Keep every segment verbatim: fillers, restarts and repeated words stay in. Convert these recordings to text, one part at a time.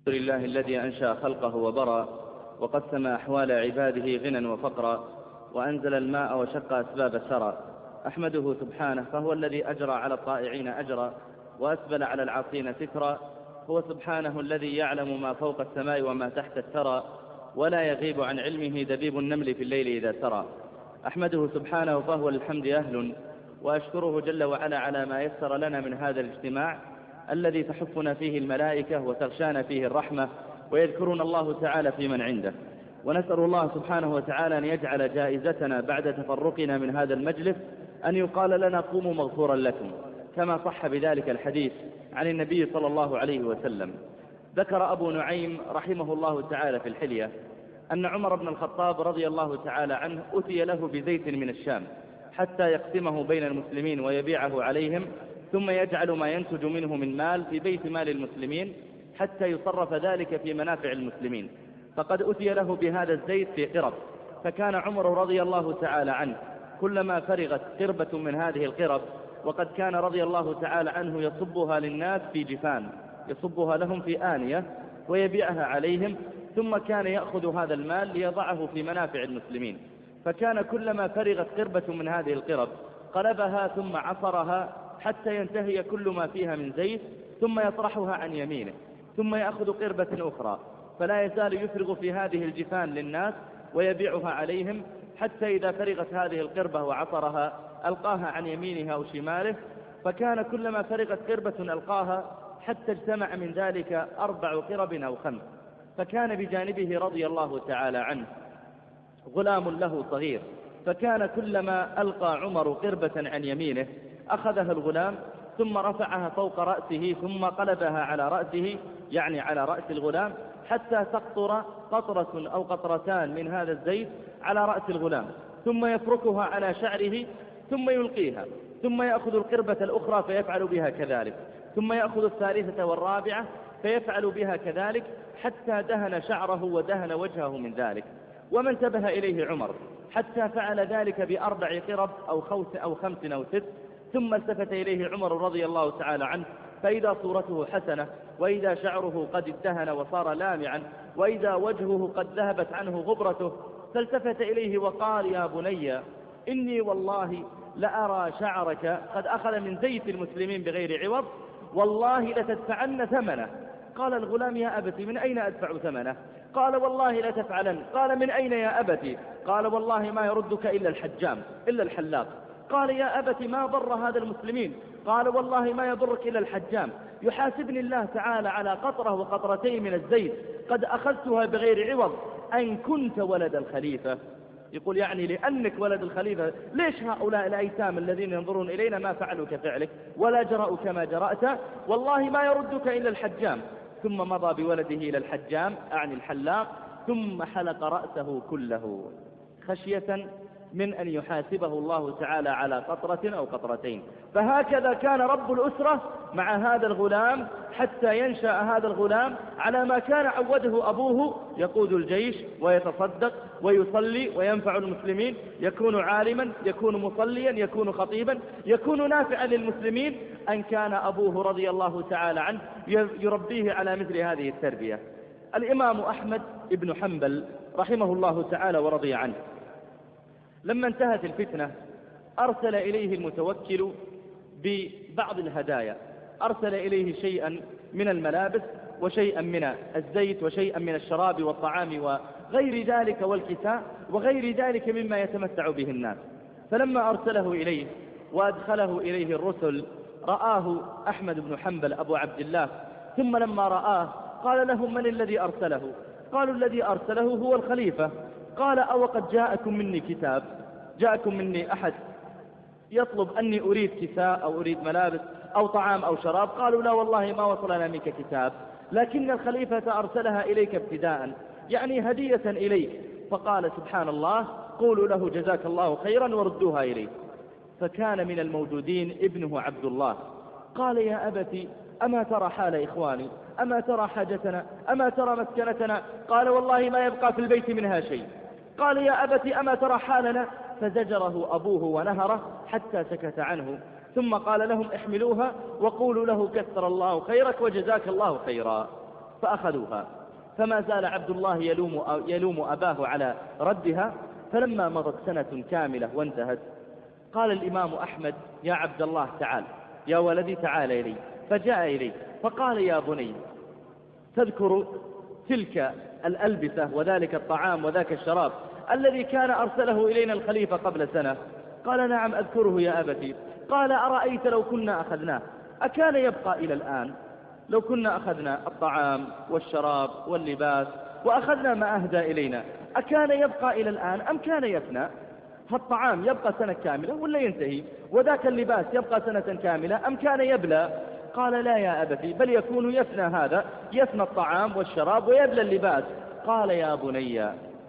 لله الذي أنشأ خلقه وبرى وقسم أحوال عباده غنى وفقرا وأنزل الماء وشق أسباب الثرى. أحمده سبحانه فهو الذي أجرى على الطائعين أجرا وأسبل على العاصين سترا. هو سبحانه الذي يعلم ما فوق السماء وما تحت الثرى ولا يغيب عن علمه دبيب النمل في الليل إذا سرى. أحمده سبحانه فهو للحمد أهل وأشكره جل وعلا على ما يسر لنا من هذا الاجتماع الذي تحفنا فيه الملائكة وتغشانا فيه الرحمة ويذكرون الله تعالى في من عنده. ونسأل الله سبحانه وتعالى أن يجعل جائزتنا بعد تفرقنا من هذا المجلس أن يقال لنا قوموا مغفورا لكم، كما صح بذلك الحديث عن النبي صلى الله عليه وسلم. ذكر أبو نعيم رحمه الله تعالى في الحلية أن عمر بن الخطاب رضي الله تعالى عنه أتي له بزيت من الشام حتى يقسمه بين المسلمين ويبيعه عليهم، ثم يجعل ما ينتج منه من مال في بيت مال المسلمين حتى يصرف ذلك في منافع المسلمين. فقد أتي له بهذا الزيت في قرب، فكان عمر رضي الله تعالى عنه كلما فرغت قربة من هذه القرب، وقد كان رضي الله تعالى عنه يصبها للناس في جفان، يصبها لهم في آنية ويبيعها عليهم، ثم كان يأخذ هذا المال ليضعه في منافع المسلمين. فكان كلما فرغت قربة من هذه القرب قلبها ثم عصرها حتى ينتهي كل ما فيها من زيت، ثم يطرحها عن يمينه، ثم يأخذ قربة أخرى، فلا يزال يفرغ في هذه الجفان للناس ويبيعها عليهم، حتى إذا فرغت هذه القربة وعصرها ألقاها عن يمينه أو شماله. فكان كلما فرغت قربة ألقاها حتى اجتمع من ذلك أربع قرب أو خمس. فكان بجانبه رضي الله تعالى عنه غلام له صغير، فكان كلما ألقى عمر قربة عن يمينه أخذها الغلام ثم رفعها فوق رأسه ثم قلبها على رأسه، يعني على رأس الغلام، حتى تقطر قطرة أو قطرتان من هذا الزيت على رأس الغلام، ثم يفركها على شعره ثم يلقيها، ثم يأخذ القربة الأخرى فيفعل بها كذلك، ثم يأخذ الثالثة والرابعة فيفعل بها كذلك، حتى دهن شعره ودهن وجهه من ذلك. وما انتبه إليه عمر حتى فعل ذلك بأربع قرب أو خوس أو خمس أو ست، ثم التفت إليه عمر رضي الله تعالى عنه فإذا صورته حسنة، وإذا شعره قد ادهن وصار لامعا، وإذا وجهه قد ذهبت عنه غبرته، فالتفت إليه وقال: يا بني إني والله لأرى شعرك قد أخذ من زيت المسلمين بغير عوض، والله لتدفعن ثمنه. قال الغلام: يا أبتي من أين أدفع ثمنه؟ قال: والله لتفعلن. قال: من أين يا أبتي؟ قال: والله ما يردك إلا الحجام، إلا الحلاق. قال: يا أبتي ما ضر هذا المسلمين؟ قال: والله ما يضرك إلا الحجام، يحاسبني الله تعالى على قطرة وقطرتين من الزيت قد أخذتها بغير عوض أن كنت ولد الخليفة. يقول يعني لأنك ولد الخليفة، ليش هؤلاء الأيتام الذين ينظرون إلينا ما فعلوا كفعلك ولا جرأوا كما جرأت؟ والله ما يردك إلا الحجام. ثم مضى بولده إلى الحجام أعني الحلاق، ثم حلق رأسه كله خشية من أن يحاسبه الله تعالى على قطرة أو قطرتين. فهكذا كان رب الأسرة مع هذا الغلام حتى ينشأ هذا الغلام على ما كان عوده أبوه: يقود الجيش ويتصدق ويصلي وينفع المسلمين، يكون عالما، يكون مصليا، يكون خطيبا، يكون نافعا للمسلمين. أن كان أبوه رضي الله تعالى عنه يربيه على مثل هذه التربية. الإمام أحمد بن حنبل رحمه الله تعالى ورضي عنه لما انتهت الفتنة أرسل إليه المتوكل ببعض الهدايا، أرسل إليه شيئا من الملابس وشيئا من الزيت وشيئا من الشراب والطعام وغير ذلك والكساء وغير ذلك مما يتمتع به الناس. فلما أرسله إليه وأدخله إليه الرسل رآه أحمد بن حنبل أبو عبد الله، ثم لما رآه قال لهم: من الذي أرسله؟ قالوا: الذي أرسله هو الخليفة. قال: أو قد جاءكم مني كتاب؟ جاءكم مني أحد يطلب أني أريد كساء أو أريد ملابس أو طعام أو شراب؟ قالوا: لا والله ما وصلنا منك كتاب، لكن الخليفة أرسلها إليك ابتداء، يعني هدية إليك. فقال: سبحان الله، قولوا له جزاك الله خيرا وردوها إليه. فكان من الموجودين ابنه عبد الله. قال: يا أبتي أما ترى حال إخواني؟ أما ترى حاجتنا؟ أما ترى مسكنتنا؟ قال: والله ما يبقى في البيت منها شيء. قال: يا أبتي أما ترى حالنا؟ فزجره أبوه ونهره حتى سكت عنه، ثم قال لهم: احملوها وقولوا له كثر الله خيرك وجزاك الله خيرا. فأخذوها. فما زال عبد الله يلوم, يلوم أباه على ردها. فلما مضت سنة كاملة وانتهت قال الإمام أحمد: يا عبد الله تعال، يا ولدي تعال إلي. فجاء إلي فقال: يا بني، تذكر تلك الألبسة وذلك الطعام وذاك الشراب الذي كان أرسله إلينا الخليفة قبل سنة؟ قال: نعم أذكره يا أبتي. قال: أرأيت لو كنا أخذناه أكان يبقى إلى الآن؟ لو كنا أخذنا الطعام والشراب واللباس وأخذنا ما أهدى إلينا أكان يبقى إلى الآن أم كان يفنى؟ فالطعام يبقى سنة كاملة ولا ينتهي؟ وذاك اللباس يبقى سنة كاملة أم كان يبلى؟ قال: لا يا أبتي، بل يكون يفنى هذا، يفنى الطعام والشراب ويبلى اللباس. قال: يا بني،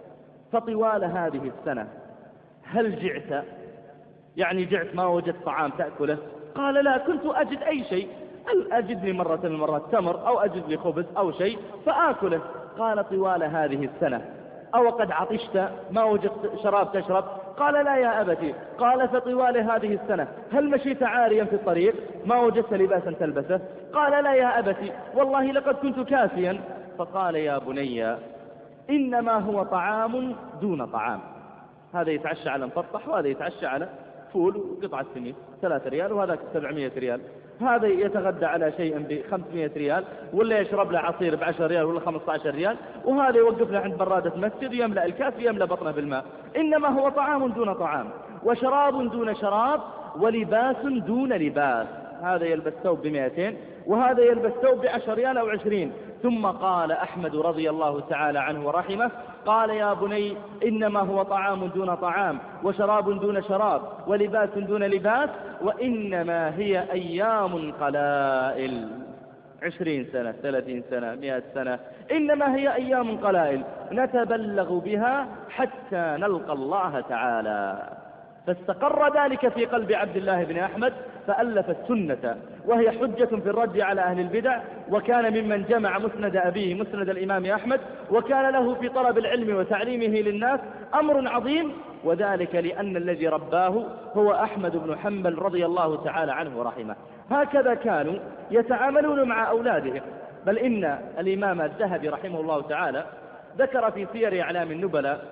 فطوال هذه السنة هل جعت؟ يعني جعت ما وجدت طعام تأكله؟ قال: لا، كنت أجد أي شيء، أجد لي مرة من المرات تمر أو أجد لي خبز أو شيء فآكله. قال: طوال هذه السنة أو قد عطشت ما وجدت شراب تشرب؟ قال: لا يا أبتي. قال: فطوال هذه السنة هل مشيت عاريا في الطريق ما وجدت لباسا تلبسه؟ قال: لا يا أبتي، والله لقد كنت كاسيا. فقال: يا بني، إنما هو طعام دون طعام. هذا يتعشى على مفطح وهذا يتعشى على فول وقطعة سميد ثلاثة ريال وهذا سبعمية ريال. هذا يتغدى على شيء بخمسمية ريال ولا يشرب له عصير بعشر ريال ولا خمسة عشر ريال، وهذا يوقف له عند برادة مسجد يملأ الكاس يملأ بطنه بالماء. إنما هو طعام دون طعام وشراب دون شراب ولباس دون لباس. هذا يلبس ثوب بمئتين وهذا يلبس ثوب بعشر ريال أو عشرين. ثم قال أحمد رضي الله تعالى عنه ورحمه: قال: يا بني، إنما هو طعام دون طعام وشراب دون شراب ولباس دون لباس، وإنما هي أيام قلائل. عشرين سنة، ثلاثين سنة، مئة سنة، إنما هي أيام قلائل نتبلغ بها حتى نلقى الله تعالى. فاستقر ذلك في قلب عبد الله بن أحمد فألف السنة، وهي حجة في الرد على أهل البدع، وكان ممن جمع مسند أبيه مسند الإمام أحمد، وكان له في طلب العلم وتعليمه للناس أمر عظيم، وذلك لأن الذي رباه هو أحمد بن حنبل رضي الله تعالى عنه ورحمه. هكذا كانوا يتعاملون مع أولادهم. بل إن الإمام الذهبي رحمه الله تعالى ذكر في سير أعلام النبلاء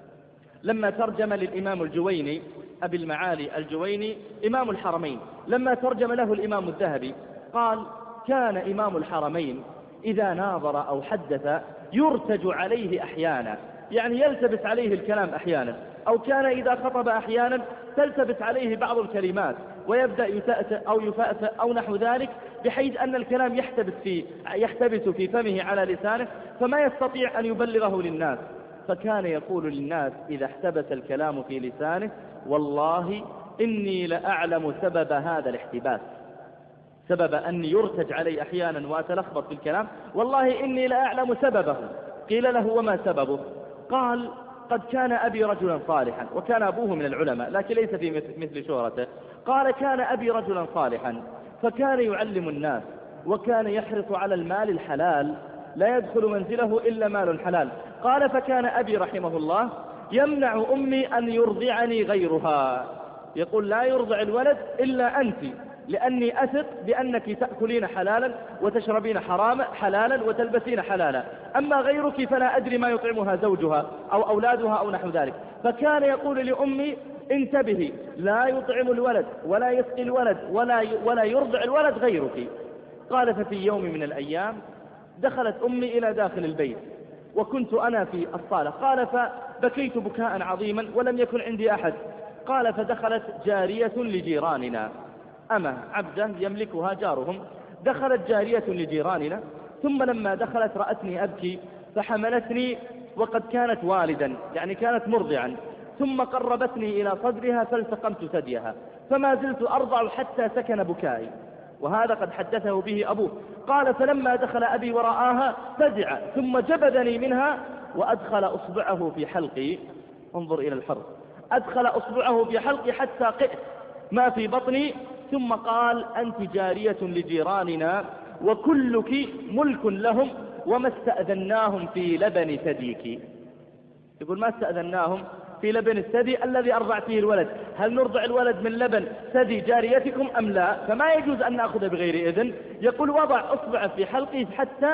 لما ترجم للإمام الجويني أبي المعالي الجويني إمام الحرمين، لما ترجم له الإمام الذهبي قال: كان إمام الحرمين إذا ناظر أو حدث يرتج عليه أحيانا، يعني يلتبس عليه الكلام أحيانا، أو كان إذا خطب أحيانا تلتبس عليه بعض الكلمات ويبدأ يتأتأ أو يفأتأ أو نحو ذلك، بحيث أن الكلام يحتبس في, يحتبس في فمه على لسانه فما يستطيع أن يبلغه للناس. فكان يقول للناس إذا احتبس الكلام في لسانه: والله إني لأعلم سبب هذا الاحتباس، سبب أن يرتج علي أحيانا وأتلخبط في الكلام، والله إني لأعلم سببه. قيل له: وما سببه؟ قال: قد كان أبي رجلا صالحا، وكان أبوه من العلماء لكن ليس في مثل شهرته. قال: كان أبي رجلا صالحا فكان يعلم الناس وكان يحرص على المال الحلال، لا يدخل منزله إلا مال حلال. قال: فكان أبي رحمه الله يمنع أمي أن يرضعني غيرها، يقول: لا يرضع الولد إلا أنت، لأني أثق بأنك تأكلين حلالا وتشربين حراما حلالا وتلبسين حلالا، أما غيرك فلا أدري ما يطعمها زوجها أو أولادها أو نحو ذلك. فكان يقول لأمي: انتبهي، لا يطعم الولد ولا يسقي الولد ولا ولا يرضع الولد غيرك. قال: ففي يوم من الأيام دخلت أمي إلى داخل البيت وكنت أنا في الصالة. قال: فبكيت بكاء عظيما ولم يكن عندي أحد. قال: فدخلت جارية لجيراننا، أما عبدا يملكها جارهم، دخلت جارية لجيراننا، ثم لما دخلت رأتني أبكي فحملتني وقد كانت والدا، يعني كانت مرضعا، ثم قربتني إلى صدرها فالتقمت ثديها، فما زلت أرضع حتى سكن بكائي. وهذا قد حدثه به أبوه. قال: فلما دخل أبي ورآها فزع ثم جبذني منها وأدخل أصبعه في حلقي. انظر إلى الحرف، أدخل أصبعه في حلقي حتى قئت ما في بطني، ثم قال: أنت جارية لجيراننا وكلك ملك لهم وما استأذناهم في لبن ثديك. يقول: ما استأذناهم في لبن الثدي الذي أرضعته الولد، هل نرضع الولد من لبن ثدي جاريتكم أم لا؟ فما يجوز أن نأخذ بغير إذن. يقول: وضع أصبع في حلقي حتى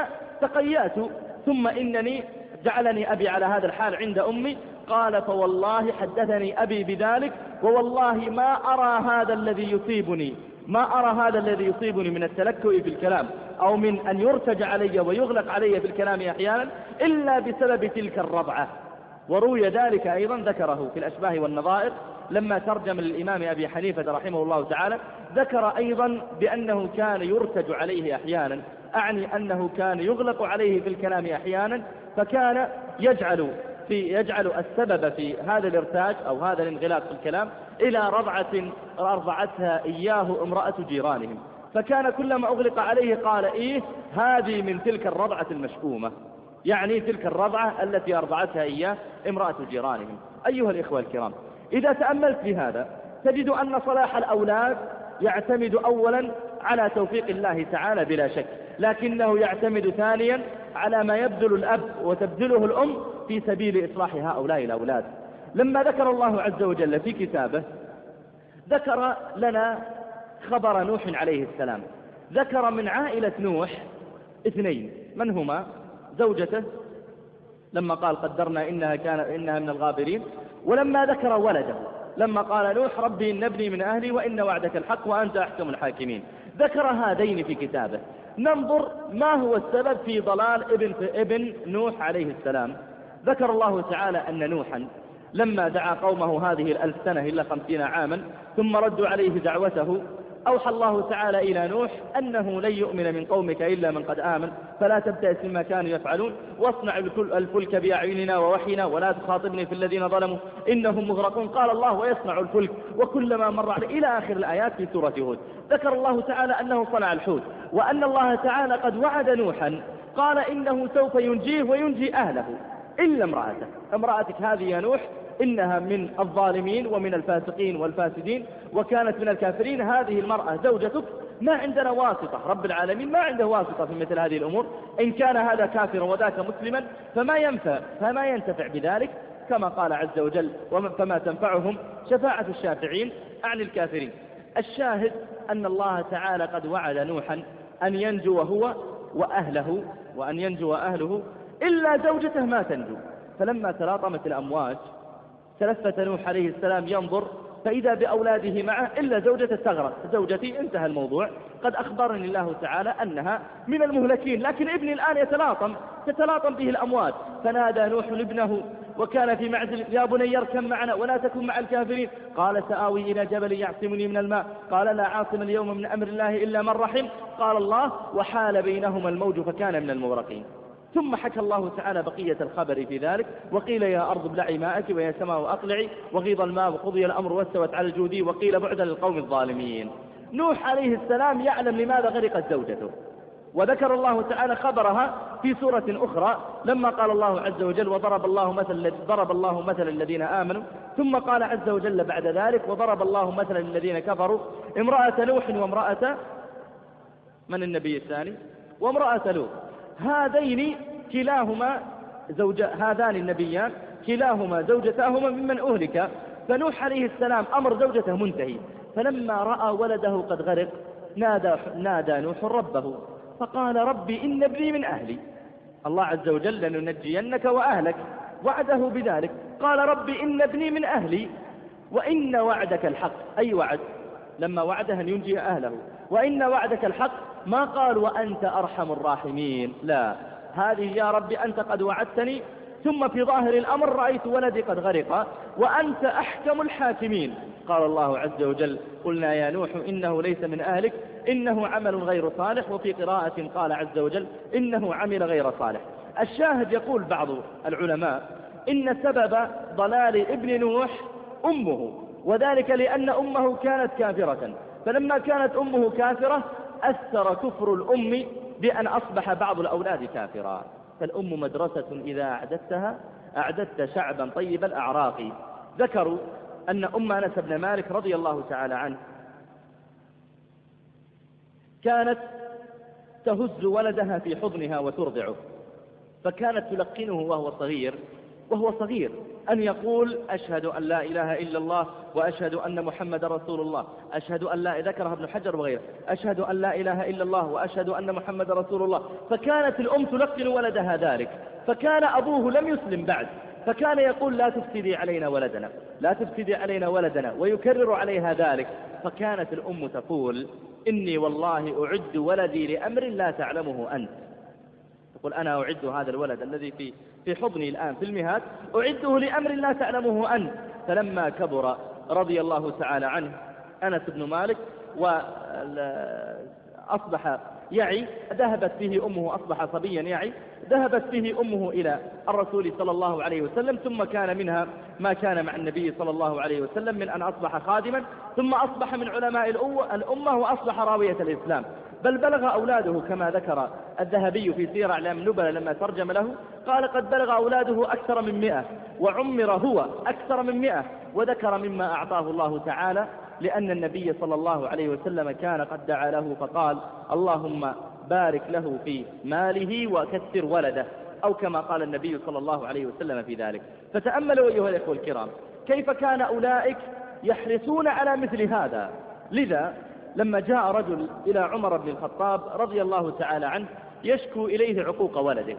تقيأت ثم إنني جعلني أبي على هذا الحال عند أمي. قال فوالله حدثني أبي بذلك، ووالله ما أرى هذا الذي يصيبني ما أرى هذا الذي يصيبني من التلكؤ في الكلام أو من أن يرتج علي ويغلق علي في الكلام أحيانا إلا بسبب تلك الرضعة. وروي ذلك أيضا ذكره في الأشباه والنظائر لما ترجم للإمام أبي حنيفة رحمه الله تعالى، ذكر أيضا بأنه كان يرتج عليه أحيانا، أعني أنه كان يغلق عليه في الكلام أحيانا، فكان يجعل في يجعل السبب في هذا الارتاج أو هذا الانغلاق في الكلام إلى رضعة أرضعتها إياه امرأة جيرانهم، فكان كلما أغلق عليه قال إيه هذه من تلك الرضعة المشؤومة، يعني تلك الرضعة التي أرضعتها إياه امرأة جيرانهم. أيها الإخوة الكرام، إذا تأملت في هذا تجد أن صلاح الأولاد يعتمد أولا على توفيق الله تعالى بلا شك، لكنه يعتمد ثانيا على ما يبذل الأب وتبذله الأم في سبيل إصلاح هؤلاء الأولاد. لما ذكر الله عز وجل في كتابه ذكر لنا خبر نوح عليه السلام، ذكر من عائلة نوح اثنين، من هما؟ زوجته لما قال قدرنا إنها, كان إنها من الغابرين، ولما ذكر ولده لما قال نوح ربي إن ابني من أهلي وإن وعدك الحق وأنت أحكم الحاكمين. ذكر هذين في كتابه. ننظر ما هو السبب في ضلال ابن, ابن نوح عليه السلام. ذكر الله تعالى أن نوحا لما دعا قومه هذه الألف سنة إلا خمسين عاما ثم ردوا عليه دعوته، أوحى الله تعالى إلى نوح أنه لن يؤمن من قومك إلا من قد آمن فلا تبتئس مما كانوا يفعلون واصنع الفلك بأعيننا ووحينا ولا تخاطبني في الذين ظلموا إنهم مغرقون. قال الله ويصنع الفلك وكلما مر عليه إلى آخر الآيات في سورة هود. ذكر الله تعالى أنه صنع الحوت، وأن الله تعالى قد وعد نوحا قال إنه سوف ينجيه وينجي أهله إلا امرأته. امرأتك هذه يا نوح إنها من الظالمين ومن الفاسقين والفاسدين وكانت من الكافرين، هذه المرأة زوجتك ما عندنا واسطة، رب العالمين ما عنده واسطة في مثل هذه الأمور، إن كان هذا كافرا وذاك مسلما فما ينفع فما ينتفع بذلك، كما قال عز وجل فما تنفعهم شفاعة الشافعين عن الكافرين. الشاهد أن الله تعالى قد وعد نوحا أن ينجو هو وأهله وأن ينجو أهله إلا زوجته ما تنجو. فلما تلاطمت الأمواج تلفت نوح عليه السلام ينظر فإذا بأولاده معه إلا زوجته تغرق، زوجتي انتهى الموضوع، قد أخبرني الله تعالى أنها من المهلكين، لكن ابني الآن يتلاطم تتلاطم به الأمواج. فنادى نوح ابنه وكان في معزل يا بني يركب معنا ولا تكن مع الكافرين، قال سآوي إلى جبل يعصمني من الماء قال لا عاصم اليوم من أمر الله إلا من رحم قال الله وحال بينهما الموج فكان من المغرقين. ثم حكى الله تعالى بقية الخبر في ذلك وقيل يا أرض ابلعي ماءك ويا سماء أقلعي وغيض الماء وقضي الأمر واستوت على الجودي وقيل بعدا للقوم الظالمين. نوح عليه السلام يعلم لماذا غرقت زوجته، وذكر الله تعالى خبرها في سورة أخرى لما قال الله عز وجل وضرب الله مثل ضرب الله مثل الذين آمنوا، ثم قال عز وجل بعد ذلك وضرب الله مثل الذين كفروا امرأة نوح وامرأة من النبي الثاني وامرأة لوط، هذين كلاهما زوج هذان النبيان كلاهما زوجتاهما ممن أهلك. فنوح عليه السلام أمر زوجته منتهي، فلما رأى ولده قد غرق نادى, نادى نوح ربه فقال ربي إن ابني من أهلي. الله عز وجل لننجينك وأهلك وعده بذلك، قال ربي إن ابني من أهلي وإن وعدك الحق، أي وعد؟ لما وعده أن ينجي أهله، وإن وعدك الحق ما قال وأنت أرحم الراحمين، لا، هذه يا ربي أنت قد وعدتني ثم في ظاهر الأمر رأيت ولدي قد غرق وأنت أحكم الحاكمين. قال الله عز وجل قلنا يا نوح إنه ليس من أهلك إنه عمل غير صالح، وفي قراءة قال عز وجل إنه عمل غير صالح. الشاهد يقول بعض العلماء إن سبب ضلال ابن نوح أمه، وذلك لأن أمه كانت كافرة، فلما كانت أمه كافرة أثر كفر الأم بأن أصبح بعض الأولاد كافرا. فالأم مدرسة إذا أعددتها أعددت شعبا طيب الأعراق. ذكروا أن أم أنس بن مالك رضي الله تعالى عنه كانت تهز ولدها في حضنها وترضعه، فكانت تلقنه وهو صغير وهو صغير أن يقول أشهد أن لا إله إلا الله وأشهد أن محمد رسول الله، أشهد أن لا، ذكرها ابن حجر وغيره، أشهد أن لا إله إلا الله وأشهد أن محمد رسول الله. فكانت الأم تلقن ولدها ذلك، فكان أبوه لم يسلم بعد، فكان يقول لا تفسدي علينا ولدنا، لا تفسدي علينا ولدنا، ويكرر عليها ذلك. فكانت الأم تقول إني والله أعد ولدي لأمر لا تعلمه أنت. تقول أنا أعد هذا الولد الذي في في حضني الآن في المهاد، أعده لأمر لا تعلمه أنت. فلما كبر رضي الله تعالى عنه أنس بن مالك وأصبح يعي، ذهبت به أمه، أصبح صبيا يعي، ذهبت به أمه إلى الرسول صلى الله عليه وسلم، ثم كان منها ما كان مع النبي صلى الله عليه وسلم من أن أصبح خادما، ثم أصبح من علماء الأمة وأصبح راوية الإسلام. بل بلغ أولاده كما ذكر الذهبي في سير أعلام النبلاء لما ترجم له، قال قد بلغ أولاده أكثر من مئة، وعمر هو أكثر من مئة. وذكر مما أعطاه الله تعالى، لأن النبي صلى الله عليه وسلم كان قد دعا له فقال اللهم بارك له في ماله وكثر ولده، أو كما قال النبي صلى الله عليه وسلم في ذلك. فتأملوا أيها الإخوة الكرام كيف كان أولئك يحرصون على مثل هذا. لذا لما جاء رجل إلى عمر بن الخطاب رضي الله تعالى عنه يشكو إليه عقوق ولده،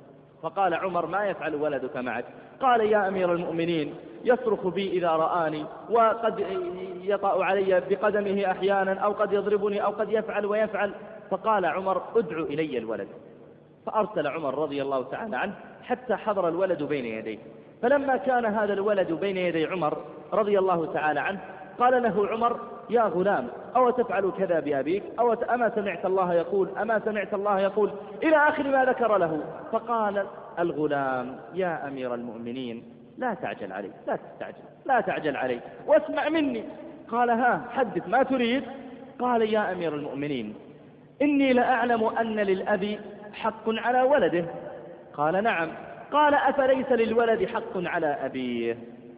فقال عمر ما يفعل ولدك معك؟ قال يا أمير المؤمنين يصرخ بي إذا رآني، وقد يطأ علي بقدمه أحيانا، أو قد يضربني، أو قد يفعل ويفعل. فقال عمر ادعو إلي الولد. فأرسل عمر رضي الله تعالى عنه حتى حضر الولد بين يديه. فلما كان هذا الولد بين يدي عمر رضي الله تعالى عنه قال له عمر يا غلام أو تفعل كذا بأبيك، أو أما سمعت الله يقول، أما سمعت الله يقول، إلى آخر ما ذكر له. فقال الغلام يا أمير المؤمنين لا تعجل علي، لا تستعجل، لا تعجل علي واسمع مني. قال ها حدث ما تريد. قال يا أمير المؤمنين إني لأعلم أن للأب حق على ولده. قال نعم. قال أفليس للولد حق على أبيه؟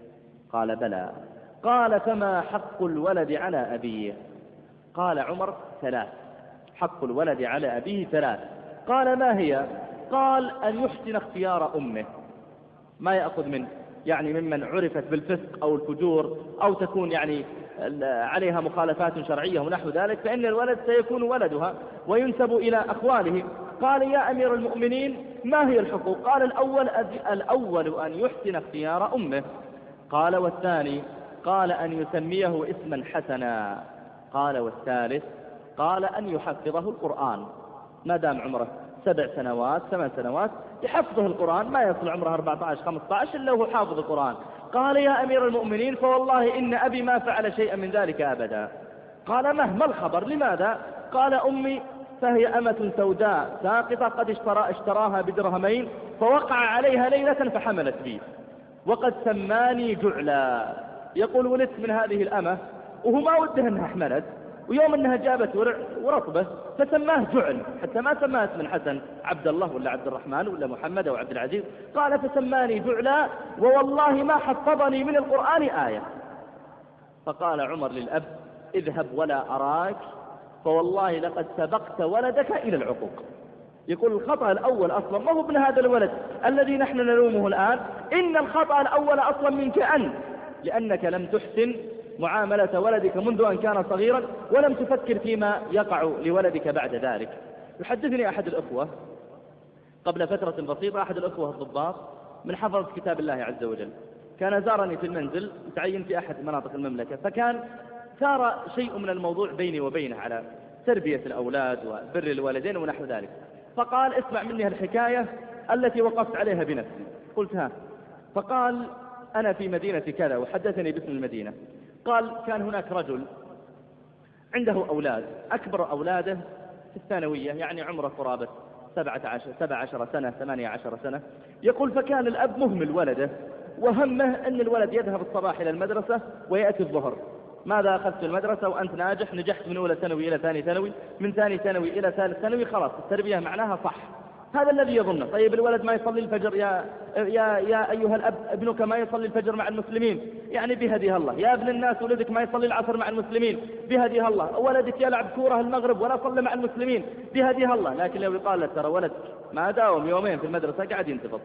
قال بلى. قال فما حق الولد على أبيه؟ قال عمر ثلاث، حق الولد على أبيه ثلاث. قال ما هي؟ قال أن يحسن اختيار أمه، ما يأخذ من يعني ممن عرفت بالفسق أو الفجور أو تكون يعني عليها مخالفات شرعية ونحو ذلك، فإن الولد سيكون ولدها وينسب إلى أخواله. قال يا أمير المؤمنين ما هي الحقوق؟ قال الأول الأول أن يحسن اختيار أمه. قال والثاني؟ قال أن يسميه اسما حسنا. قال والثالث؟ قال أن يحفظه القرآن، ما دام عمره سبع سنوات ثمان سنوات يحفظه القرآن، ما يصل عمره أربعة عشر خمسة عشر إلا هو حافظ القرآن. قال يا أمير المؤمنين فوالله إن أبي ما فعل شيئا من ذلك أبدا. قال مهما الخبر لماذا؟ قال أمي فهي أمة سوداء ساقطة قد اشترى اشتراها بدرهمين، فوقع عليها ليلة فحملت بي، وقد سماني جعلا. يقول ولدت من هذه الأمة وهو ما وده أنها حملت، ويوم أنها جابت ورطبة فسماه جعل، حتى ما سماه اسم حسن عبد الله ولا عبد الرحمن ولا محمد أو عبد العزيز. قال فسماني جعلا ووالله ما حفظني من القرآن آية. فقال عمر للأب اذهب ولا أراك، فوالله لقد سبقت ولدك إلى العقوق. يقول الخطأ الأول أصلا ما هو ابن هذا الولد الذي نحن نلومه الآن، إن الخطأ الأول أصلا منك أنت، لأنك لم تحسن معاملة ولدك منذ أن كان صغيرا، ولم تفكر فيما يقع لولدك بعد ذلك. يحدثني أحد الأخوة قبل فترة بسيطة، أحد الأخوة الضباط من حفظ كتاب الله عز وجل، كان زارني في المنزل، تعين في أحد مناطق المملكة، فكان ثار شيء من الموضوع بيني وبينه على تربية الأولاد وبر الوالدين ونحو ذلك. فقال اسمع مني الحكاية التي وقفت عليها بنفسي. قلت ها؟ فقال أنا في مدينة كذا، وحدثني باسم المدينة. قال كان هناك رجل عنده أولاد، أكبر أولاده في الثانوية، يعني عمره قرابة سبعة عشر سبع عشر سنة ثمانية عشر سنة. يقول فكان الأب مهمل ولده، وهمه أن الولد يذهب الصباح إلى المدرسة ويأتي الظهر. ماذا أخذت المدرسة وأنت ناجح؟ نجحت من أولى ثانوي إلى ثاني ثانوي، من ثاني ثانوي إلى ثالث ثانوي، خلاص التربية معناها صح. هذا الذي يظنه. طيب الولد ما يصلي الفجر، يا, يا, يا أيها الأب ابنك ما يصلي الفجر مع المسلمين، يعني بهديها الله. يا ابن الناس ولدك ما يصلي العصر مع المسلمين، بهديها الله. ولدك يلعب كورة المغرب ولا صلى مع المسلمين، بهديها الله. لكن لو يقال لك ترى ولدك ما داوم يومين في المدرسة قاعد ينتفض،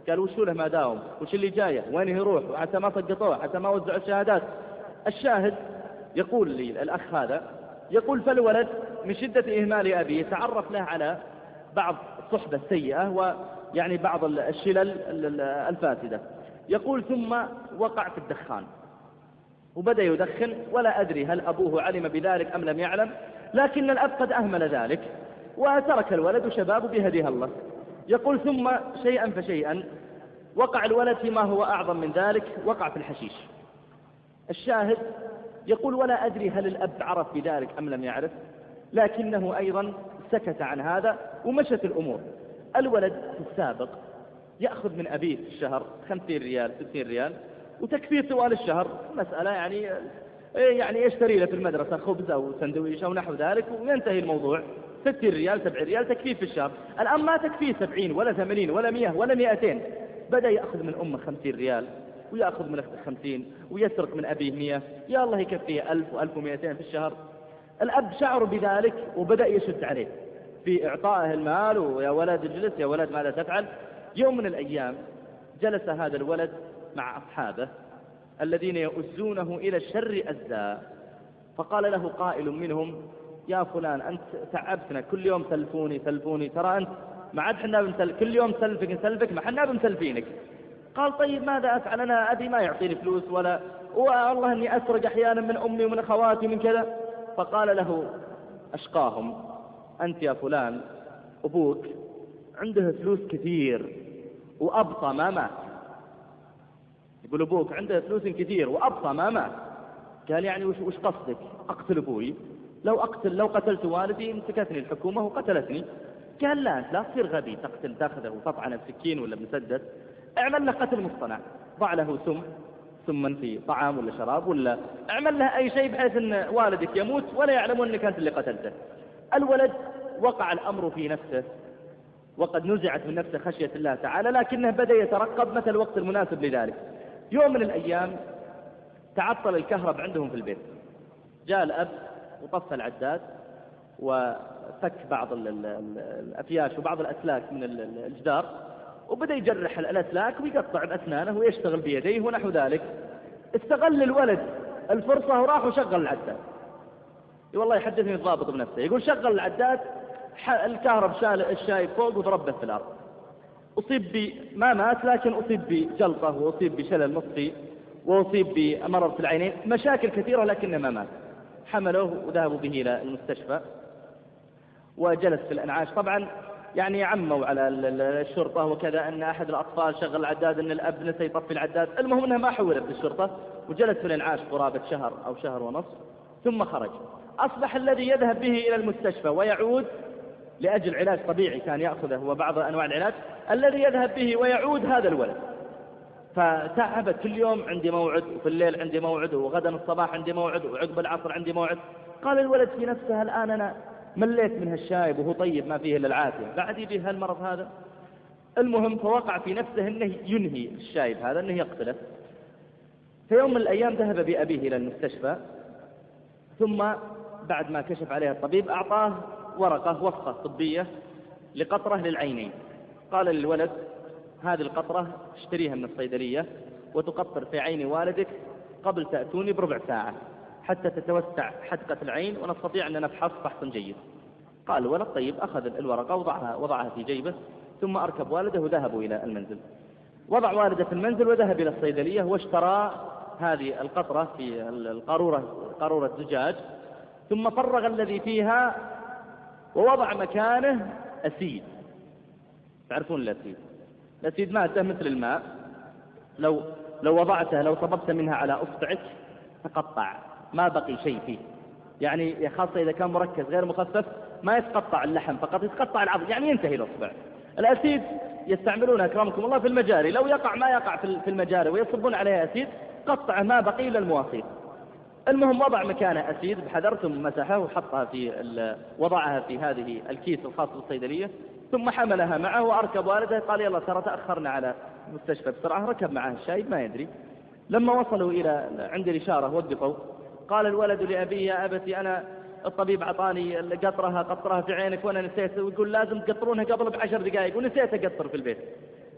قال وشو له ما داوم، وش اللي جايه، وين يروح، وحتى ما سقطوه، حتى ما وزعوا الشهادات. الشاهد يقول لي الأخ هذا، يقول فالولد من شدة إهمال أبيه تعرف له على بعض الصحبة السيئة ويعني بعض الشلل الفاسدة. يقول ثم وقع في الدخان وبدأ يدخن، ولا أدري هل أبوه علم بذلك أم لم يعلم، لكن الأب قد أهمل ذلك وترك الولد شبابه بهديها الله. يقول ثم شيئا فشيئا وقع الولد فيما هو أعظم من ذلك، وقع في الحشيش. الشاهد يقول ولا أدري هل الأب عرف بذلك أم لم يعرف، لكنه أيضا سكت عن هذا ومشت الأمور. الولد في السابق يأخذ من أبيه في الشهر خمسين ريال ستين ريال وتكفيه طوال الشهر، مسألة يعني يعني يشتري له في المدرسة خبز أو سندويش أو نحو ذلك وينتهي الموضوع. ستين ريال سبعين ريال تكفيه في الشهر. الآن ما تكفيه سبعين ولا ثمانين ولا مئة ولا مئتين، بدأ يأخذ من أمه خمسين ريال ويأخذ من أخته خمسين ويسرق من أبيه مئة، يا الله يكفيه ألف وألف ومئتين في الشهر. الأب شعر بذلك وبدأ يشد عليه في إعطائه المال، ويا ولد اجلس يا ولد ماذا تفعل. يوم من الأيام جلس هذا الولد مع أصحابه الذين يؤزونه إلى الشر أزا، فقال له قائل منهم يا فلان أنت تعبتنا، كل يوم سلفوني سلفوني، ترى أنت ما عاد حنا بمسل كل يوم سلفك سلفك ما حنا بمسلفينك. قال طيب ماذا أفعل، أنا أبي ما يعطيني فلوس ولا والله أني أسرق أحيانا من أمي ومن أخواتي من كذا. فقال له أشقاهم أنت يا فلان أبوك عنده فلوس كثير وأبطى ما مات. يقول أبوك عنده فلوس كثير وأبطى ما مات. قال يعني وش, وش قصدك، أقتل أبوي؟ لو أقتل لو قتلت والدي مسكتني الحكومة وقتلتني. قال لا أنت لا تصير غبي تقتل تأخذه وتطعنه بسكين ولا بمسدس، اعمل له قتل مصطنع، ضع له سم سما في طعام ولا شراب ولا اعمل له أي شيء بحيث أن والدك يموت ولا يعلمون أنك أنت اللي قتلته. الولد وقع الأمر في نفسه وقد نزعت من نفسه خشية الله تعالى، لكنه بدأ يترقب متى الوقت المناسب لذلك. يوم من الأيام تعطل الكهرب عندهم في البيت، جاء الأب وطفى العداد وفك بعض الأفياش وبعض الأسلاك من الجدار وبدأ يجرح الأسلاك ويقطع بأسنانه ويشتغل بيديه ونحو ذلك. استغل الولد الفرصة وراح وشغل العداد. والله يحدثني الضابط بنفسه، يقول شغل العداد، الكهرب شال الشايب فوق وضربه في الأرض، أصيب ب ما مات لكن أصيب بجلطة وأصيب بشلل نصفي وأصيب بمرض في العينين، مشاكل كثيرة لكنه ما مات. حملوه وذهبوا به إلى المستشفى وجلس في الإنعاش. طبعا يعني عموا على الشرطة وكذا أن أحد الأطفال شغل العداد، أن الأب نسى يطفي العداد. المهم أنه ما حولت للشرطة وجلس في الإنعاش قرابة شهر أو شهر ونصف ثم خرج. أصبح الذي يذهب به إلى المستشفى ويعود لأجل علاج طبيعي كان يأخذه وبعض أنواع العلاج، الذي يذهب به ويعود هذا الولد. فتعبت كل يوم عندي موعد وفي الليل عندي موعد وغدا الصباح عندي موعد وعقب العصر عندي موعد. قال الولد في نفسه الآن أنا مليت من هالشايب وهو طيب ما فيه إلا العافية، بعد يجي هالمرض هذا. المهم فوقع في نفسه أنه ينهي الشايب هذا، أنه يقتله. في يوم من الأيام ذهب بأبيه إلى المستشفى، ثم بعد ما كشف عليه الطبيب أعطاه ورقة وصفة طبية لقطرة للعينين. قال للولد هذه القطرة اشتريها من الصيدلية وتقطر في عين والدك قبل تأتوني بربع ساعة حتى تتوسع حدقة العين ونستطيع أن نفحص فحصا جيد. قال الولد طيب، أخذ الورقة وضعها, وضعها في جيبه، ثم أركب والده وذهبوا إلى المنزل. وضع والده في المنزل وذهب إلى الصيدلية واشترى هذه القطرة في القارورة قارورة زجاج، ثم فرغ الذي فيها ووضع مكانه أسيد. تعرفون الأسيد؟ الأسيد مادة مثل الماء، لو لو وضعته لو صببت منها على أصبعك تقطع ما بقي شيء فيه، يعني خاصة إذا كان مركز غير مخفف ما يتقطع اللحم فقط، يتقطع العظم، يعني ينتهي الأصبع. الأسيد يستعملونه أكرمكم الله في المجاري، لو يقع ما يقع في المجاري ويصبون عليها أسيد قطع ما بقي إلا المواصيل. المهم وضع مكانه أسيد بحذر، ثم مسحه وحطها في وضعها في هذه الكيس الخاص بالصيدلية، ثم حملها معه وأركب والده. قال يلا ترى تأخرنا على المستشفى بسرعة، ركب معه الشايب ما يدري. لما وصلوا إلى عند الإشارة وقفوا، قال الولد لأبيه يا أبتي أنا الطبيب عطاني قطرها قطرها في عينك وأنا نسيت، ويقول لازم تقطرونها قبل بعشر دقائق ونسيت أقطر في البيت.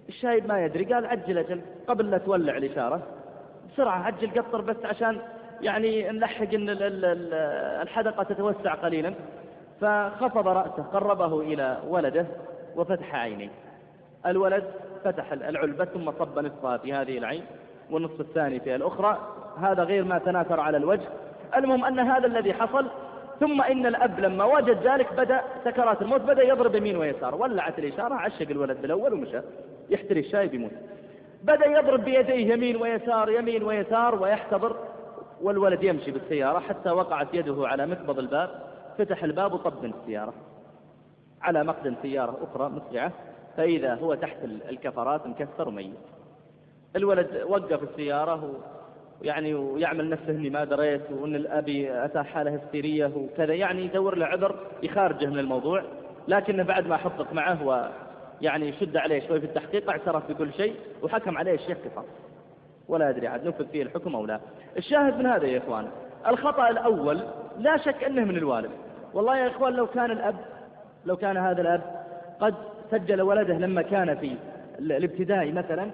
الشايب ما يدري، قال عجل أجل قبل لا تولع الإشارة بسرعة، عجل قطر بس عشان يعني نلحق أن الحدقة تتوسع قليلا. فخفض رأسه قربه إلى ولده وفتح عينيه. الولد فتح العلبة ثم صب نصفها في هذه العين والنصف الثاني في الأخرى، هذا غير ما تناثر على الوجه. المهم أن هذا الذي حصل. ثم إن الأب لما وجد ذلك بدأ سكرات الموت، بدأ يضرب يمين ويسار، ولعت الإشارة، عشق الولد بالأول ومشى يحتري الشاي بيموت. بدأ يضرب بيديه يمين ويسار يمين ويسار ويحتضر، والولد يمشي بالسيارة حتى وقعت يده على مقبض الباب، فتح الباب وطب من السيارة على مقدم سيارة أخرى مسرعة، فإذا هو تحت الكفرات مكسر وميت. الولد وقف السيارة يعني ويعمل نفسه اني ما دريت، وان الابي اتى حاله هستيريه وكذا، يعني يدور له عذر يخارجه من الموضوع. لكنه بعد ما حقق معه ويعني شد عليه شوي في التحقيق اعترف بكل شيء وحكم عليه الشيخ قصاص، ولا ادري عاد نفذ فيه الحكم او لا. الشاهد من هذا يا اخوان، الخطأ الاول لا شك انه من الوالد. والله يا اخوان لو كان الاب لو كان هذا الاب قد سجل ولده لما كان في الابتدائي مثلا،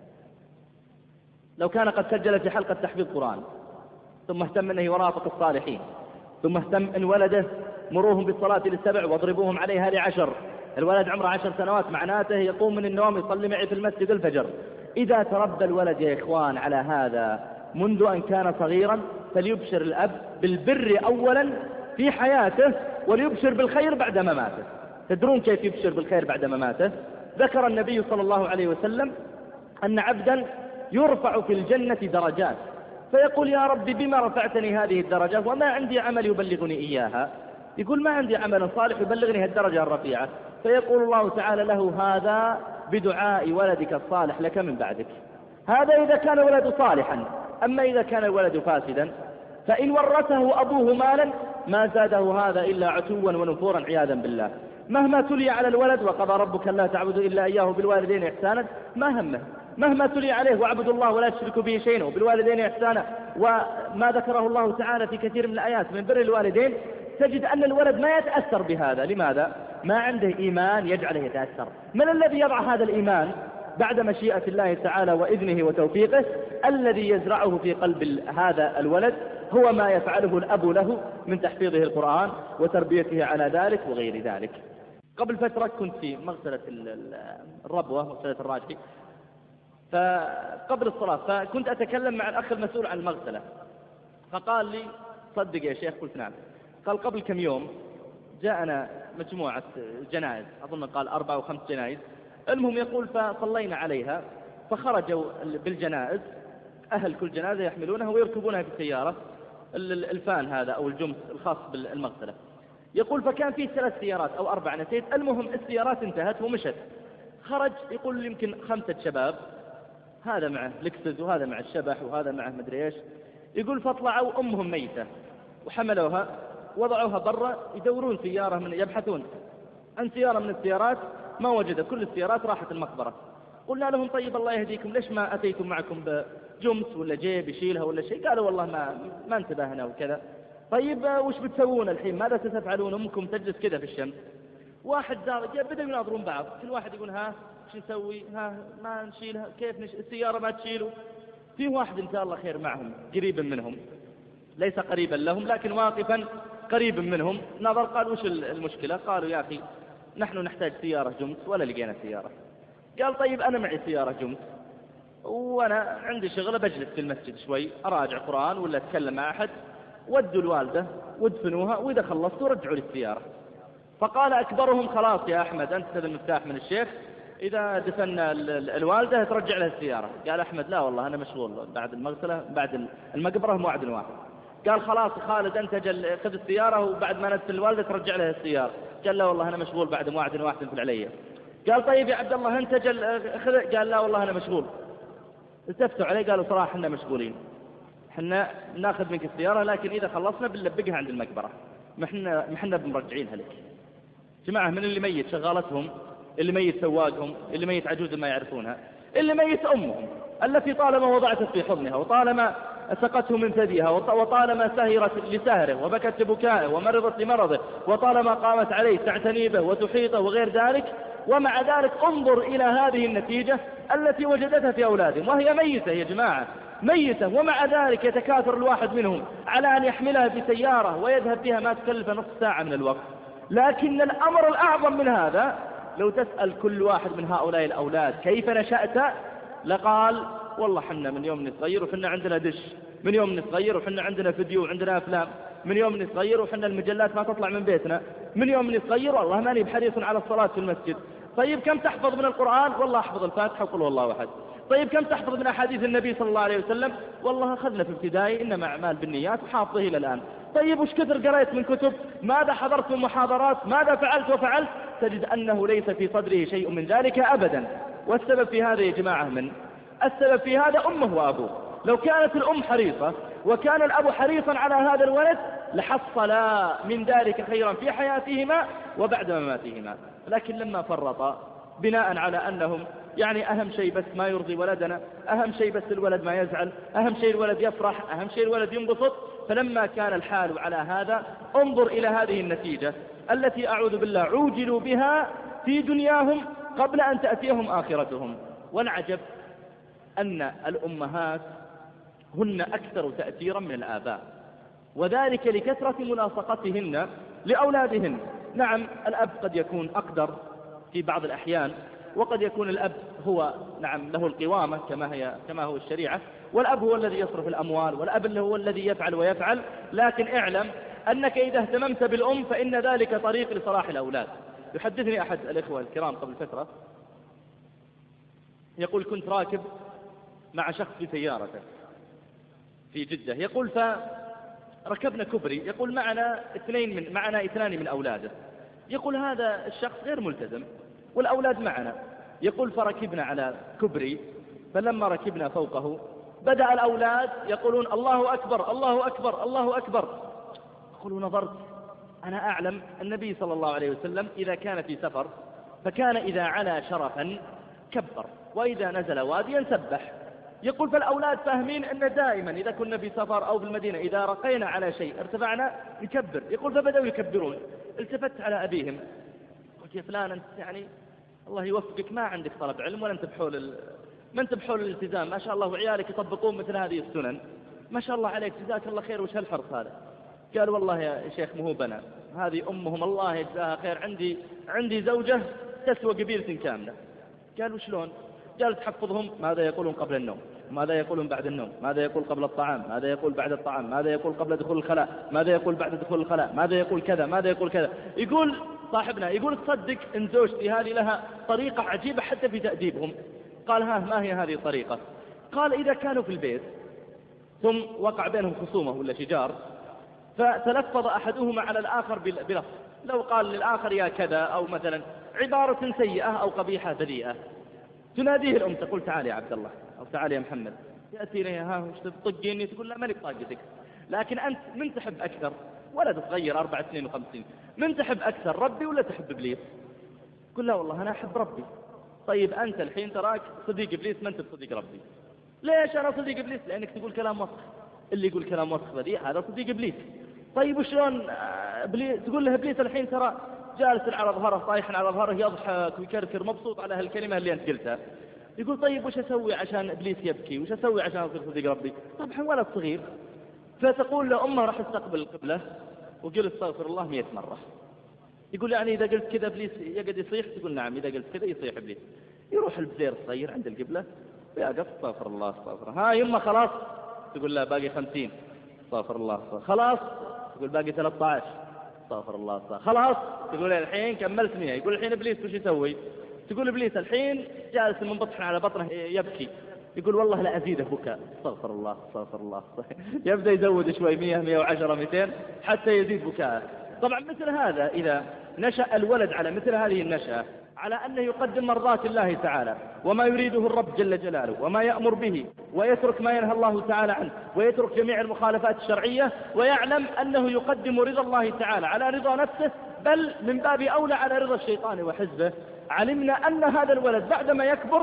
لو كان قد سجل في حلقة تحفيظ قرآن، ثم اهتم أنه يرافق الصالحين، ثم اهتم أن ولده مروهم بالصلاة للسبع واضربوهم عليها لعشر، الولد عمره عشر سنوات معناته يقوم من النوم يصلي معي في المسجد الفجر. إذا تربى الولد يا إخوان على هذا منذ أن كان صغيرا فليبشر الأب بالبر أولا في حياته وليبشر بالخير بعد مماته. تدرون كيف يبشر بالخير بعد مماته؟ ذكر النبي صلى الله عليه وسلم أن عبدا يرفع في الجنة درجات، فيقول يا رب بما رفعتني هذه الدرجة وما عندي عمل يبلغني إياها؟ يقول ما عندي عمل صالح يبلغني هالدرجة الرفيعة، فيقول الله تعالى له هذا بدعاء ولدك الصالح لك من بعدك. هذا إذا كان الولد صالحا. أما إذا كان الولد فاسدا فإن ورثه أبوه مالا ما زاده هذا إلا عتوا ونفورا عياذا بالله. مهما تلي على الولد وقضى ربك لا تعبدوا إلا إياه بالوالدين إحسانا، ما همه مهما تلي عليه واعبدوا الله ولا تشركوا به شيئا وبالوالدين إحسانا، وما ذكره الله تعالى في كثير من الآيات من بر الوالدين، تجد أن الولد ما يتأثر بهذا. لماذا؟ ما عنده إيمان يجعله يتأثر. من الذي يضع هذا الإيمان بعد مشيئة الله تعالى وإذنه وتوفيقه؟ الذي يزرعه في قلب هذا الولد هو ما يفعله الأب له من تحفيظه القرآن وتربيته على ذلك وغير ذلك. قبل فترة كنت في مغسلة الربوة، مغسلة الراجحي، فقبل الصلاة فكنت أتكلم مع الأخ المسؤول عن المغسلة، فقال لي صدق يا شيخ؟ قلت نعم. قال قبل كم يوم جاءنا مجموعة جنائز، أظن قال أربع أو خمس جنائز، المهم يقول فصلينا عليها، فخرجوا بالجنائز أهل كل جنازة يحملونها ويركبونها في السيارة، الفان هذا أو الجمس الخاص بالمغسلة. يقول فكان فيه ثلاث سيارات أو أربع نسيت، المهم السيارات انتهت ومشت. خرج يقول يمكن خمسة شباب، هذا معه لكسز وهذا مع الشبح وهذا معه مدري ايش. يقول فاطلعوا أمهم ميتة وحملوها وضعوها برا يدورون سيارة من يبحثون عن سيارة من السيارات، ما وجد، كل السيارات راحت المقبرة. قلنا لهم طيب الله يهديكم ليش ما أتيتم معكم بجمس ولا جيب يشيلها ولا شيء؟ قالوا والله ما ما انتبهنا وكذا. طيب وش بتسوون الحين؟ ماذا ستفعلون؟ أمكم تجلس كذا في الشمس. واحد دار بدأوا يناظرون بعض، كل واحد يقول ها شو نسوي؟ ها ما نشيلها كيف نش... السيارة ما تشيلوا. في واحد إن شاء الله خير معهم قريبا منهم، ليس قريبا لهم لكن واقفا قريبا منهم، نظر قال وش المشكلة؟ قالوا يا أخي نحن نحتاج سيارة جمس ولا لقينا سيارة. قال طيب أنا معي سيارة جمس وأنا عندي شغلة بجلس في المسجد شوي أراجع قرآن ولا أتكلم مع أحد، ودوا الوالدة وادفنوها وإذا خلصتوا رجعوا للسيارة. فقال أكبرهم خلاص يا أحمد أنت تاخذ المفتاح من الشيخ، إذا دفنا الوالدة ترجع لها السيارة. قال أحمد لا والله أنا مشغول بعد المغسلة بعد المقبرة موعد واحد. قال خلاص خالد أنت جل خذ السيارة وبعد ما ندفن الوالدة ترجع لها السيارة. قال لا والله أنا مشغول بعد موعد واحد تنفل علي. قال طيب يا عبد الله أنت جل خذ. قال لا والله أنا مشغول. التفتوا عليه قالوا صراحة احنا مشغولين، احنا ناخذ منك السيارة لكن إذا خلصنا بنلبقها عند المقبرة، ما احنا ما احنا بنرجعينها لك. جماعة من اللي ميت شغالتهم، اللي ميت سواقهم، اللي ميت عجوز ما يعرفونها، اللي ميت أمهم التي طالما وضعته في حضنها وطالما سقته من ثديها وطالما سهرت لسهره وبكت لبكائه ومرضت لمرضه وطالما قامت عليه تعتني به وتحيطه وغير ذلك، ومع ذلك انظر إلى هذه النتيجة التي وجدتها في أولادهم، وهي ميتة يا جماعة، ميتة، ومع ذلك يتكاثر الواحد منهم على أن يحملها في سيارة ويذهب بها ما تكلف نصف ساعة من الوقت. لكن الأمر الأعظم من هذا لو تسأل كل واحد من هؤلاء الأولاد كيف نشأت لقال والله حنا من يوم نصغير وحنا عندنا دش، من يوم نصغير وحنا عندنا فيديو وعندنا أفلام، من يوم نصغير وحنا المجلات ما تطلع من بيتنا، من يوم نصغير والله ماني بحريص على الصلاة في المسجد. طيب كم تحفظ من القرآن؟ والله أحفظ الفاتحة وقل والله أحد. طيب كم تحفظ من أحاديث النبي صلى الله عليه وسلم؟ والله أخذنا في ابتدائي إنما أعمال بالنيات وحافظه إلى الآن. طيب وش كثر قرأت من كتب؟ ماذا حضرت من محاضرات؟ ماذا فعلت وفعلت؟ تجد أنه ليس في صدره شيء من ذلك أبدا. والسبب في هذا يا جماعة من؟ السبب في هذا أمه وأبوه. لو كانت الأم حريصة وكان الأب حريصا على هذا الولد لحصلا من ذلك خيرا في حياتهما وبعد مماتهما، لكن لما فرطا بناء على أنهم يعني أهم شيء بس ما يرضي ولدنا، أهم شيء بس الولد ما يزعل، أهم شيء الولد يفرح، أهم شيء الولد ينبسط، فلما كان الحال على هذا انظر إلى هذه النتيجة التي أعوذ بالله عوجلوا بها في دنياهم قبل أن تأتيهم آخرتهم. والعجب أن الأمهات هن أكثر تأثيرا من الآباء، وذلك لكثرة ملاصقتهن لأولادهن. نعم الأب قد يكون أقدر في بعض الأحيان، وقد يكون الأب هو نعم له القوامة كما هي كما هو الشريعة، والأب هو الذي يصرف الأموال، والأب اللي هو الذي يفعل ويفعل. لكن اعلم أنك إذا اهتممت بالأم فإن ذلك طريق لصلاح الأولاد. يحدثني أحد الإخوة الكرام قبل فترة يقول كنت راكب مع شخص في سيارته في جدة، يقول فركبنا كبري، يقول معنا اثنين من معنا اثنان من أولاده، يقول هذا الشخص غير ملتزم والأولاد معنا، يقول فركبنا على كبري، فلما ركبنا فوقه بدأ الأولاد يقولون الله أكبر الله أكبر الله أكبر. يقول نظرت أنا أعلم النبي صلى الله عليه وسلم إذا كان في سفر فكان إذا علا شرفا كبر وإذا نزل واديا سبح. يقول فالأولاد فاهمين أن دائما إذا كنا في سفر أو في المدينة إذا رقينا على شيء ارتفعنا نكبر. يقول فبدأوا يكبرون. التفت على أبيهم قلت يا فلان أنت يعني الله يوفقك ما عندك طلب علم ولا انت بحول ال... ما انت بحول الالتزام ما شاء الله، وعيالك يطبقون مثل هذه السنن ما شاء الله عليك جزاك الله خير، وش هالحرص هذا؟ قال والله يا شيخ مو بنا، هذه أمهم الله يجزاها خير، عندي عندي زوجة تسوى قبيلة كاملة. قال وشلون؟ قال تحفظهم ماذا يقولون قبل النوم، ماذا يقولون بعد النوم، ماذا يقول قبل الطعام، ماذا يقول بعد الطعام، ماذا يقول قبل دخول الخلاء، ماذا يقول بعد دخول الخلاء، ماذا يقول كذا، ماذا يقول كذا. يقول صاحبنا يقول تصدق إن زوجتي هذه لها طريقة عجيبة حتى في تأديبهم. قال ها ما هي هذه الطريقة؟ قال إذا كانوا في البيت ثم وقع بينهم خصومة ولا شجار فتلفظ أحدهما على الآخر بلفظ، لو قال للآخر يا كذا أو مثلا عبارة سيئة أو قبيحة بذيئة، تناديه الأم تقول تعال يا عبد الله أو تعال يا محمد، يأتي لي ها وش تطقيني؟ تقول لا ماني بطاقتك. لكن أنت من تحب أكثر؟ ولد صغير أربع سنين وخمسين، من تحب أكثر ربي ولا تحب إبليس؟ قل لا والله أنا أحب ربي. طيب أنت الحين تراك صديق إبليس ما أنت صديق ربي. ليش أنا صديق إبليس؟ لأنك تقول كلام وسخ، اللي يقول كلام وسخ ذي هذا صديق إبليس. طيب وشلون تقول له إبليس الحين ترى جالس على ظهره طايح على ظهره يضحك ويكركر مبسوط على هالكلمة اللي أنت قلتها. يقول طيب وش أسوي عشان إبليس يبكي؟ وش أسوي عشان أصير صديق ربي؟ طبعا ولد صغير. فتقول له أمه راح استقبل القبلة وقل استغفر الله مئة مرة. يقول يعني إذا قلت كذا إبليس يقعد يصيح؟ تقول نعم إذا قلت كذا يصيح إبليس. يروح البزير الصغير عند القبلة ويقف استغفر الله استغفر ها يمه خلاص؟ تقول لا باقي خمسين استغفر الله استغفر. خلاص؟ تقول باقي ثلاثة عشر استغفر الله استغفر. خلاص؟ تقول الحين كملت مئة. يقول الحين إبليس وش يسوي؟ تقول إبليس الحين جالس منبطح على بطنه يبكي. يقول والله لا أزيده بكاء استغفر الله استغفر الله. يبدأ يزود شوي مئة مئة وعشرة مئتين حتى يزيد بكاء. طبعا مثل هذا إذا نشأ الولد على مثل هذه النشأة على أنه يقدم مرضات الله تعالى وما يريده الرب جل جلاله وما يأمر به ويترك ما ينهى الله تعالى عنه ويترك جميع المخالفات الشرعية، ويعلم أنه يقدم رضا الله تعالى على رضا نفسه بل من باب أولى على رضا الشيطان وحزبه، علمنا أن هذا الولد بعدما يكبر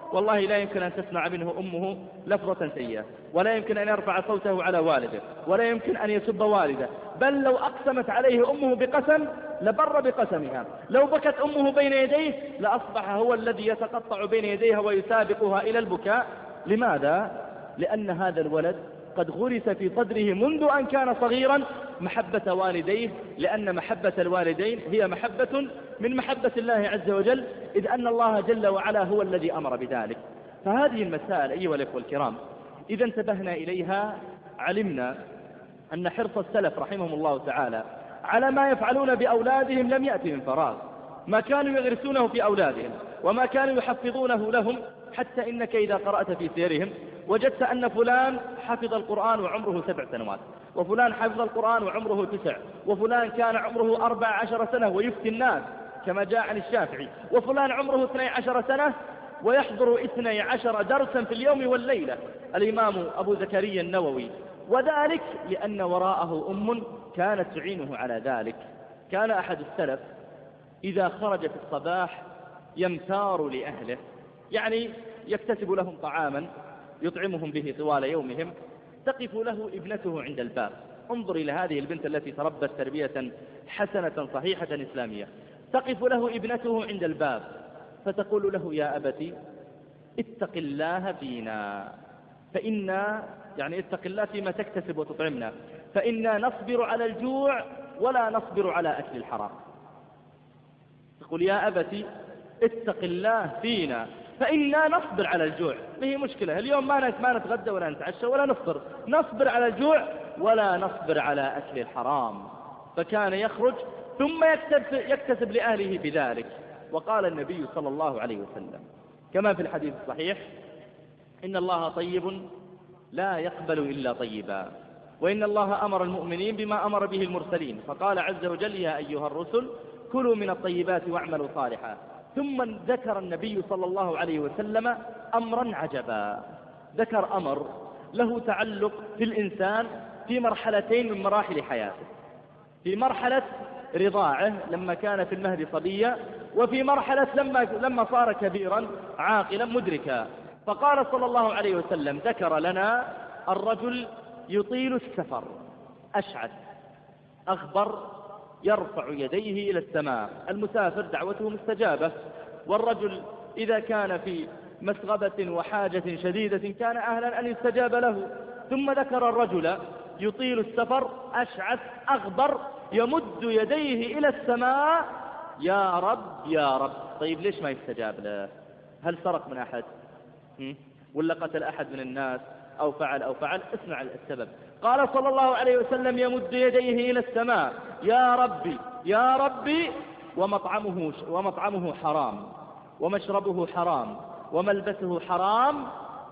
والله لا يمكن أن تسمع منه أمه لفظة سيئة، ولا يمكن أن يرفع صوته على والده، ولا يمكن أن يسب والده، بل لو أقسمت عليه أمه بقسم لبر بقسمها، لو بكت أمه بين يديه لأصبح هو الذي يتقطع بين يديها ويسابقها إلى البكاء. لماذا؟ لأن هذا الولد قد غرس في صدره منذ أن كان صغيرا محبة والديه، لأن محبة الوالدين هي محبة من محبة الله عز وجل، إذ أن الله جل وعلا هو الذي أمر بذلك. فهذه المسائل أيها الأخوة الكرام إذا انتبهنا إليها علمنا أن حرص السلف رحمهم الله تعالى على ما يفعلون بأولادهم لم يأتي من فراغ، ما كانوا يغرسونه في أولادهم وما كانوا يحفظونه لهم، حتى إنك إذا قرأت في سيرهم وجدت أن فلان حفظ القرآن وعمره سبع سنوات، وفلان حفظ القرآن وعمره تسع، وفلان كان عمره أربع عشر سنة ويفتي الناس كما جاء عن الشافعي، وفلان عمره اثني عشر سنة ويحضر اثني عشر درسا في اليوم والليلة، الإمام أبو زكريا النووي، وذلك لأن وراءه أم كانت تعينه على ذلك. كان أحد السلف إذا خرج في الصباح يمتار لأهله، يعني يكتسب لهم طعاما يطعمهم به طوال يومهم، تقف له ابنته عند الباب. انظر إلى هذه البنت التي تربت تربية حسنة صحيحة إسلامية، تقف له ابنته عند الباب فتقول له: يا أبتي اتق الله فينا، فإنا يعني اتق الله فيما تكتسب وتطعمنا، فإنا نصبر على الجوع ولا نصبر على أكل الحرام. تقول: يا أبتي اتق الله فينا، فإنا نصبر على الجوع. ما هي مشكلة اليوم ما ما نتغدى ولا نتعشى ولا نفطر، نصبر على الجوع ولا نصبر على أكل الحرام. فكان يخرج ثم يكتسب, يكتسب لأهله بذلك. وقال النبي صلى الله عليه وسلم كما في الحديث الصحيح: إن الله طيب لا يقبل إلا طيبا، وإن الله أمر المؤمنين بما أمر به المرسلين، فقال عز وجل: يا أيها الرسل كلوا من الطيبات واعملوا صالحا. ثم ذكر النبي صلى الله عليه وسلم أمرا عجبا، ذكر أمر له تعلق في الإنسان في مرحلتين من مراحل حياته، في مرحلة رضاعه لما كان في المهد صبيا، وفي مرحلة لما, لما صار كبيرا عاقلا مدركا. فقال صلى الله عليه وسلم ذكر لنا الرجل يطيل السفر أشعث أغبر يرفع يديه إلى السماء، المسافر دعوته مستجابة، والرجل إذا كان في مسغبة وحاجة شديدة كان أهلا أن يستجاب له. ثم ذكر الرجل يطيل السفر أشعث أغبر يمد يديه إلى السماء: يا رب يا رب. طيب ليش ما يستجاب له؟ هل سرق من أحد؟ ولا قتل أحد من الناس أو فعل أو فعل؟ اسمع السبب. قال صلى الله عليه وسلم: يمد يديه إلى السماء: يا ربي يا ربي، ومطعمه, ومطعمه حرام، ومشربه حرام، وملبسه حرام،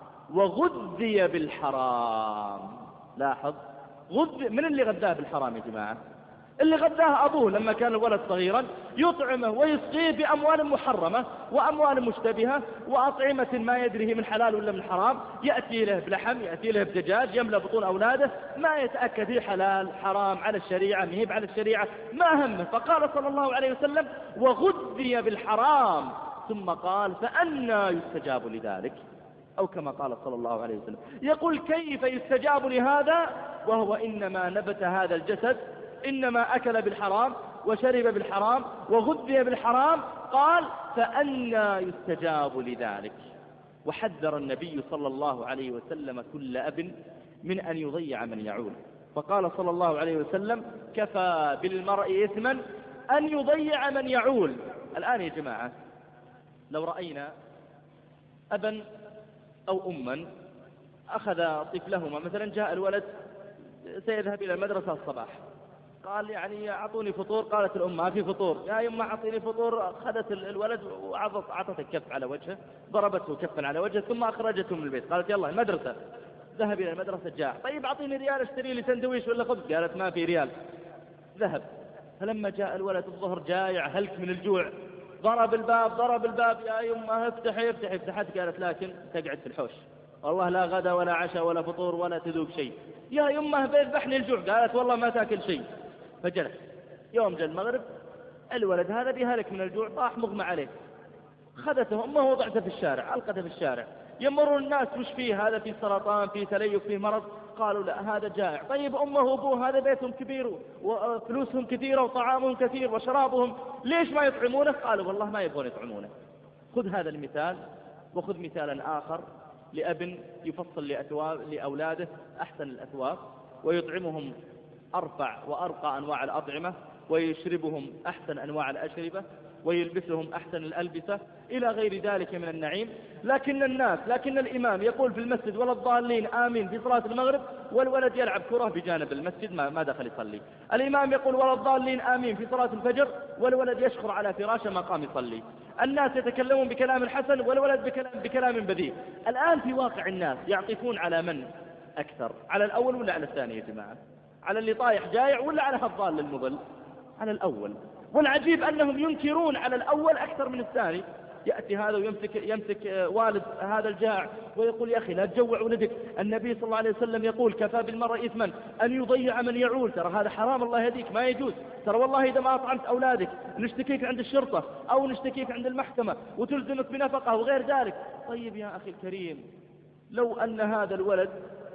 وغذي بالحرام. لاحظ، غذي من اللي غذاه بالحرام يا جماعة؟ اللي غذاه أبوه لما كان الولد صغيرا، يطعمه ويسقيه بأموال محرمة وأموال مشتبهة وأطعمة ما يدري من حلال ولا من حرام، يأتي له بلحم، يأتي له بدجاج، يملأ بطون أولاده، ما يتأكد هي حلال حرام على الشريعة مهيب على الشريعة، ما همه. فقال صلى الله عليه وسلم: وغذي بالحرام. ثم قال: فأنى يستجاب لذلك؟ أو كما قال صلى الله عليه وسلم، يقول: كيف يستجاب لهذا وهو إنما نبت هذا الجسد، إنما أكل بالحرام وشرب بالحرام وغذي بالحرام؟ قال: فأنى يستجاب لذلك؟ وحذر النبي صلى الله عليه وسلم كل أب من أن يضيع من يعول، فقال صلى الله عليه وسلم: كفى بالمرء إثما أن يضيع من يعول. الآن يا جماعة لو رأينا أبا أو أما أخذ طفلهما، مثلا جاء الولد سيذهب إلى المدرسة الصباح، قال: يعني أعطوني فطور. قالت الأم: ما في فطور. يا يما أعطيني فطور. أخذت الولد وعطت الكف على وجهه، ضربته كفا على وجهه، ثم أخرجته من البيت. قالت: يلا المدرسة. ذهب إلى المدرسة، جاء: طيب أعطيني ريال اشتري لي سندويش ولا خبز. قالت: ما في ريال. ذهب. فلما جاء الولد الظهر جائع هلك من الجوع، ضرب الباب ضرب الباب: يا يما افتحي افتحي. فتحت. قالت: لكن تقعد في الحوش، والله لا غدا ولا عشاء ولا فطور ولا تذوق شيء. يا يما بيذبحني الجوع. قالت: والله ما تاكل شيء. فجلس. يوم جاء المغرب، الولد هذا بيهلك من الجوع، طاح مغمى عليه، أخذته أمه وضعته في الشارع، ألقته في الشارع، يمر الناس وش فيه؟ هذا فيه سرطان، فيه تليف، فيه مرض. قالوا لا هذا جائع. طيب أمه وأبوه هذا بيتهم كبير وفلوسهم كثيرة وطعامهم كثير وشرابهم، ليش ما يطعمونه؟ قالوا والله ما يبغون يطعمونه. خذ هذا المثال وخذ مثالا آخر لأب يفصل لأولاده أحسن الأثواب ويطعمهم أرفع وأرقى أنواع الأطعمة ويشربهم أحسن أنواع الأشربة ويلبسهم أحسن الألبسة إلى غير ذلك من النعيم. لكن الناس لكن الإمام يقول في المسجد ولا الضالين آمين في صلاة المغرب، والولد يلعب كرة بجانب المسجد ما, ما دخل يصلي. الإمام يقول ولا الضالين آمين في صلاة الفجر، والولد يشخر على فراشه ما قام يصلي. الناس يتكلمون بكلام حسن والولد بكلام, بكلام بذيء. الآن في واقع الناس يعطفون على من أكثر؟ على الأول ولا على الثاني يا جماعة؟ على اللي طايح جايع ولا على الضال المضل؟ على الأول. والعجيب أنهم ينكرون على الأول أكثر من الثاني. يأتي هذا ويمسك يمسك والد هذا الجائع ويقول يا أخي لا تجوع ولدك، النبي صلى الله عليه وسلم يقول كفى بالمرء إثما أن يضيع من يعول، ترى هذا حرام الله يهديك ما يجوز، ترى والله إذا ما أطعمت أولادك نشتكيك عند الشرطة أو نشتكيك عند المحكمة وتلزمك بنفقة وغير ذلك. طيب يا أخي الكريم، لو أن هذا الولد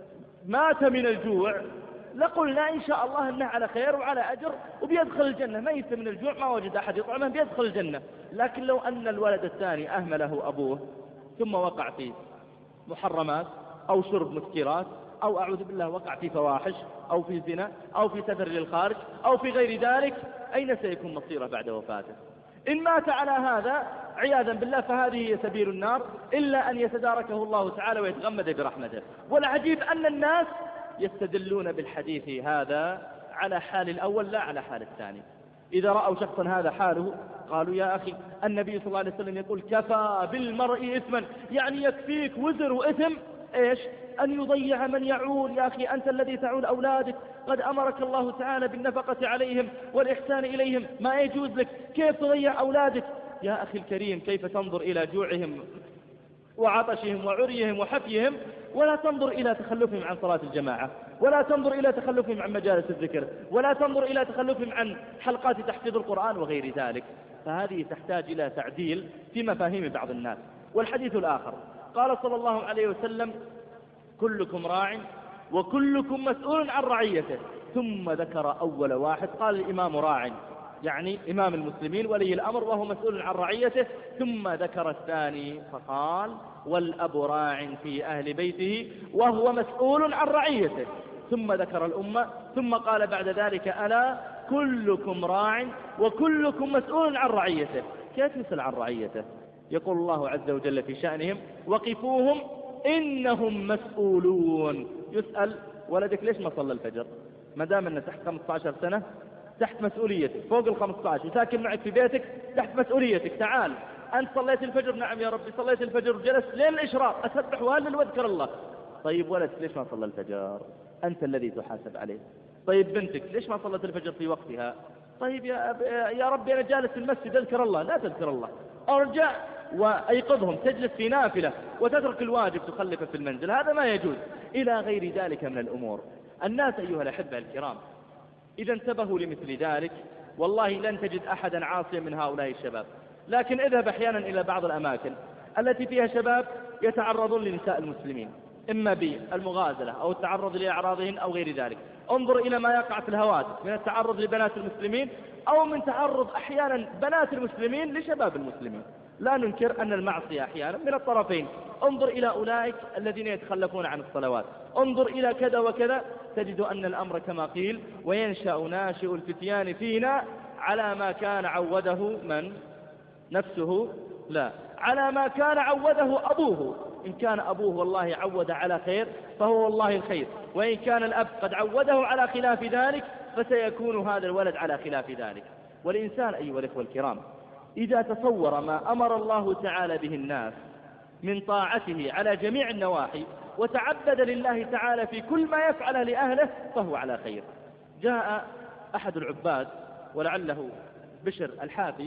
مات من الجوع لقلنا إن شاء الله أنه على خير وعلى أجر وبيدخل الجنة، ميت من الجوع ما وجد أحد يطعمه بيدخل الجنة. لكن لو أن الولد الثاني أهمله أبوه ثم وقع في محرمات أو شرب مسكرات أو أعوذ بالله وقع في فواحش أو في زنا أو في سفر للخارج أو في غير ذلك، أين سيكون مصيره بعد وفاته؟ إن مات على هذا عياذا بالله فهذه هي سبيل النار، إلا أن يتداركه الله تعالى ويتغمد برحمته. والعجيب أن الناس يستدلون بالحديث هذا على حال الأول لا على حال الثاني. إذا رأوا شخصا هذا حاله قالوا يا أخي النبي صلى الله عليه وسلم يقول كفى بالمرء إثما، يعني يكفيك وزر وإثم إيش؟ أن يضيع من يعول. يا أخي أنت الذي تعول أولادك قد أمرك الله تعالى بالنفقة عليهم والإحسان إليهم، ما يجوز لك كيف تضيع أولادك؟ يا أخي الكريم كيف تنظر إلى جوعهم وعطشهم وعريهم وحفيهم ولا تنظر إلى تخلفهم عن صلاة الجماعة، ولا تنظر إلى تخلفهم عن مجالس الذكر، ولا تنظر إلى تخلفهم عن حلقات تحفيظ القرآن وغير ذلك. فهذه تحتاج إلى تعديل في مفاهيم بعض الناس. والحديث الآخر قال صلى الله عليه وسلم كلكم راع وكلكم مسؤول عن رعيته، ثم ذكر أول واحد قال الإمام راع، يعني إمام المسلمين ولي الأمر وهو مسؤول عن رعيته، ثم ذكر الثاني فقال والأب راع في أهل بيته وهو مسؤول عن رعيته، ثم ذكر الأمة، ثم قال بعد ذلك ألا كلكم راع وكلكم مسؤول عن رعيته. كيف يسأل عن رعيته؟ يقول الله عز وجل في شأنهم وقفوهم إنهم مسؤولون. يسأل ولدك ليش ما صلى الفجر؟ ما دام أنه تحت خمسة عشر سنة تحت مسؤوليتك، فوق ال خمسة عشر وساكن معك في بيتك تحت مسؤوليتك، تعال أنت صليت الفجر؟ نعم يا ربي صليت الفجر وجلست لين الإشراق أسبح وهلل واذكر الله. طيب ولدك ليش ما صلى الفجر؟ أنت الذي تحاسب عليه. طيب بنتك ليش ما صلت الفجر في وقتها؟ طيب يا, يا ربي أنا جالس في المسجد أذكر الله. لا تذكر الله، أرجع وأيقظهم، تجلس في نافلة وتترك الواجب تخلفه في المنزل، هذا ما يجوز. إلى غير ذلك من الأمور. الناس أيها الأحبة الكرام إذا انتبهوا لمثل ذلك والله لن تجد أحدا عاصيا من هؤلاء الشباب. لكن اذهب أحيانا إلى بعض الأماكن التي فيها شباب يتعرضون لنساء المسلمين إما بالمغازلة أو التعرض لأعراضهن أو غير ذلك. انظر إلى ما يقع في الهواتف من التعرض لبنات المسلمين أو من تعرض أحيانا بنات المسلمين لشباب المسلمين. لا ننكر أن المعصية أحيانا من الطرفين. انظر إلى أولئك الذين يتخلفون عن الصلوات، انظر إلى كذا وكذا، تجد أن الأمر كما قيل وينشأ ناشئ الفتيان فينا على ما كان عوده من نفسه، لا على ما كان عوده أبوه. إن كان أبوه والله عود على خير فهو والله الخير، وإن كان الأب قد عوده على خلاف ذلك فسيكون هذا الولد على خلاف ذلك. والإنسان أيها الأخوة الكرام إذا تصور ما أمر الله تعالى به الناس من طاعته على جميع النواحي وتعبد لله تعالى في كل ما يفعله لأهله فهو على خير. جاء أحد العباد ولعله بشر الحافي،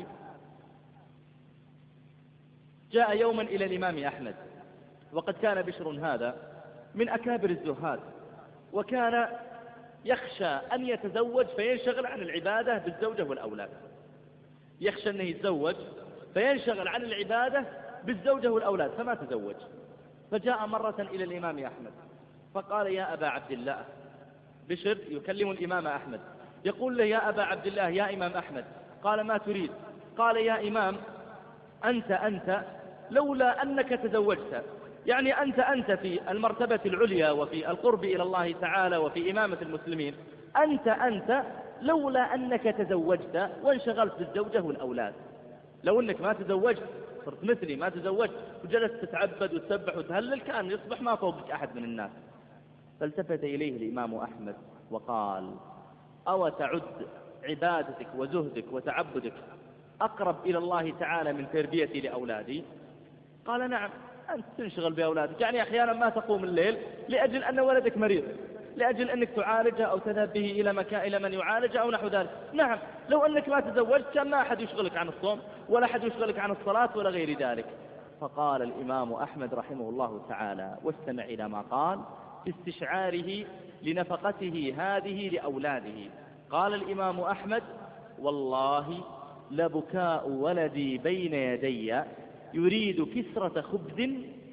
جاء يوما إلى الإمام أحمد، وقد كان بشر هذا من أكابر الزهاد، وكان يخشى أن يتزوج فينشغل عن العبادة بالزوجة والأولاد، يخشى أنه يتزوج فينشغل عن العبادة بالزوجة والأولاد فما تزوج. فجاء مرة إلى الإمام أحمد فقال يا أبا عبد الله، بشر يكلم الإمام أحمد يقول له يا أبا عبد الله يا إمام أحمد. قال ما تريد؟ قال يا إمام أنت أنت لولا أنك تزوجت، يعني أنت أنت في المرتبة العليا وفي القرب إلى الله تعالى وفي إمامة المسلمين، أنت أنت لولا أنك تزوجت وانشغلت بالزوجة والأولاد. لو أنك ما تزوجت صرت مثلي ما تزوجت وجلست تتعبد وتسبح وتهلل كان يصبح ما فوقك أحد من الناس. فالتفت إليه الإمام أحمد وقال أو تعد عبادتك وزهدك وتعبدك أقرب إلى الله تعالى من تربيتي لأولادي؟ قال نعم، أنت تنشغل بأولادك، يعني أحيانا ما تقوم الليل لأجل أن ولدك مريض، لأجل أنك تعالجه أو تذهب به إلى مكان إلى من يعالجه أو نحو ذلك. نعم، لو أنك ما تزوجت كان ما أحد يشغلك عن الصوم ولا أحد يشغلك عن الصلاة ولا غير ذلك. فقال الإمام أحمد رحمه الله تعالى، واستمع إلى ما قال في استشعاره لنفقته هذه لأولاده. قال الإمام أحمد والله لبكاء ولدي بين يدي يريد كسرة خبز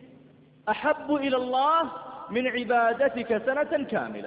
أحب إلى الله من عبادتك سنة كاملة.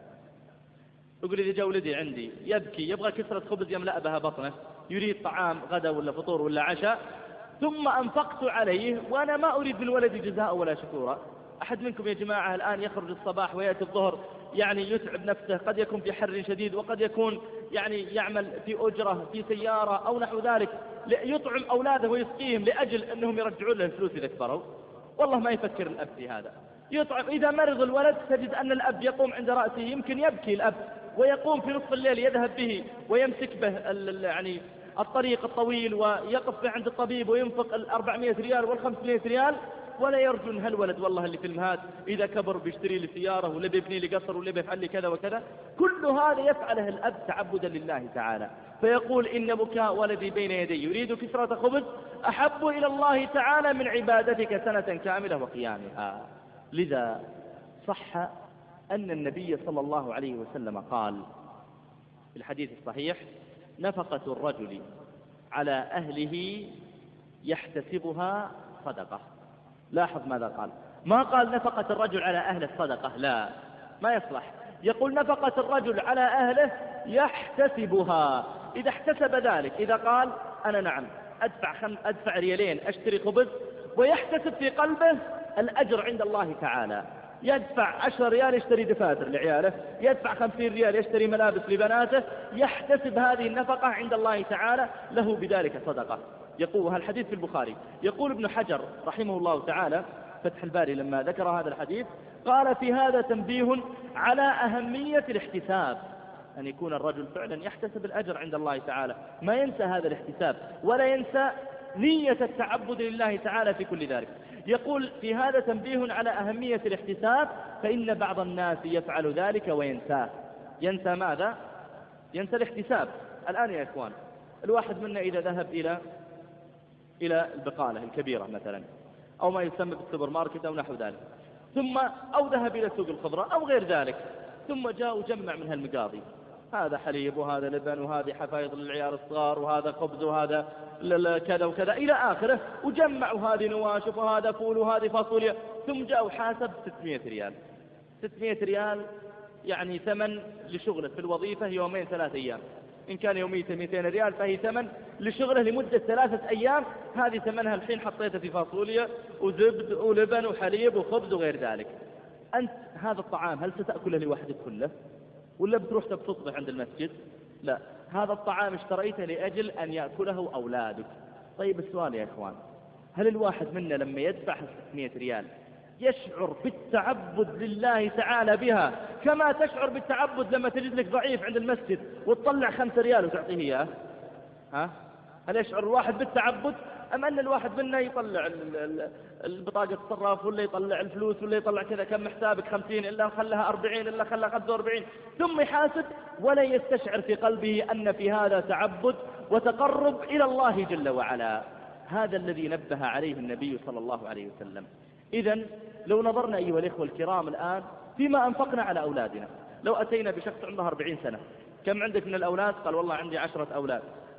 يقول إذا جاء ولدي عندي يبكي يبغى كسرة خبز يملأ بها بطنه، يريد طعام غدا ولا فطور ولا عشاء، ثم أنفقت عليه وأنا ما أريد من ولدي جزاء ولا شكورا. أحد منكم يا جماعة الآن يخرج الصباح ويأتي الظهر يعني يتعب نفسه، قد يكون في حر شديد وقد يكون يعني يعمل في أجرة في سيارة أو نحو ذلك، يطعم أولاده ويسقيهم لأجل أنهم يرجعون له الفلوس إذا كبروا؟ والله ما يفكر الأب في هذا. يطعم إذا مرض الولد تجد أن الأب يقوم عند رأسه، يمكن يبكي الأب ويقوم في نصف الليل يذهب به ويمسك به يعني الطريق الطويل ويقف به عند الطبيب وينفق الأربعمائة ريال والخمسمائة ريال، ولا يرجو أن هالولد والله اللي في المهات إذا كبر بيشتري لي سيارة ولا بيبني لي قصر ولا بيفعل لي كذا وكذا. كل هذا يفعله الأب تعبدا لله تعالى. فيقول إن بكاء ولدي بين يدي يريد كسرة خبز أحب إلى الله تعالى من عبادتك سنة كاملة وقيامها. لذا صح أن النبي صلى الله عليه وسلم قال في الحديث الصحيح نفقة الرجل على أهله يحتسبها صدقة. لاحظ ماذا قال، ما قال نفقة الرجل على أهله الصدقة، لا ما يصلح، يقول نفقة الرجل على أهله يحتسبها. إذا احتسب ذلك، إذا قال أنا نعم أدفع, خم أدفع ريالين أشتري خبز ويحتسب في قلبه الأجر عند الله تعالى، يدفع عشر ريال يشتري دفاتر لعياله، يدفع خمسين ريال يشتري ملابس لبناته، يحتسب هذه النفقة عند الله تعالى له بذلك صدقة. يقول الحديث في البخاري، يقول ابن حجر رحمه الله تعالى فتح الباري لما ذكر هذا الحديث قال في هذا تنبيه على أهمية الاحتساب، أن يكون الرجل فعلا يحتسب الأجر عند الله تعالى، ما ينسى هذا الاحتساب ولا ينسى نية التعبد لله تعالى في كل ذلك. يقول في هذا تنبيه على أهمية الاحتساب، فإن بعض الناس يفعل ذلك وينساه. ينسى ماذا؟ ينسى الاحتساب. الآن يا إخوان الواحد منا إذا ذهب إلى إلى البقالة الكبيرة مثلا أو ما يسمى بالسوبر ماركت أو نحو ذلك، ثم أو ذهب إلى سوق الخضرة أو غير ذلك، ثم جاء وجمع من هالمقاضي، هذا حليب وهذا لبن وهذه حفايض للعيال الصغار وهذا خبز وهذا كذا وكذا إلى آخره، وجمع وهذه نواشف وهذا فول وهذه فاصوليا، ثم جاء وحاسب ستمائة ريال. ستمائة ريال يعني ثمن لشغله في الوظيفة يومين ثلاث أيام، إن كان يومية مئتين ريال فهي ثمن لشغله لمدة ثلاثة أيام، هذه ثمنها الحين حطيتها في فاصوليا وزبد ولبن وحليب وخبز وغير ذلك. أنت هذا الطعام هل ستأكله لوحدك كله ولا بتروح تبسطه عند المسجد؟ لا، هذا الطعام اشتريته لأجل أن يأكله أولادك. طيب السؤال يا إخوان، هل الواحد منا لما يدفع ستمائة ريال يشعر بالتعبد لله تعالى بها كما تشعر بالتعبد لما تجد لك ضعيف عند المسجد وتطلع خمسة ريال وتعطيه إياه؟ ها؟ هل يشعر الواحد بالتعبد أم أن الواحد منا يطلع البطاقة الصراف ولا يطلع الفلوس ولا يطلع كذا كم حسابك خمسين إلا خلها أربعين إلا خلها خمسة وأربعين، ثم يحاسب ولا يستشعر في قلبه أن في هذا تعبد وتقرب إلى الله جل وعلا؟ هذا الذي نبه عليه النبي صلى الله عليه وسلم. إذن لو نظرنا أيها الإخوة الكرام الآن فيما أنفقنا على أولادنا، لو أتينا بشخص عنده أربعين سنة، كم عندك من الأولاد؟ قال والله عندي عشرة أولاد.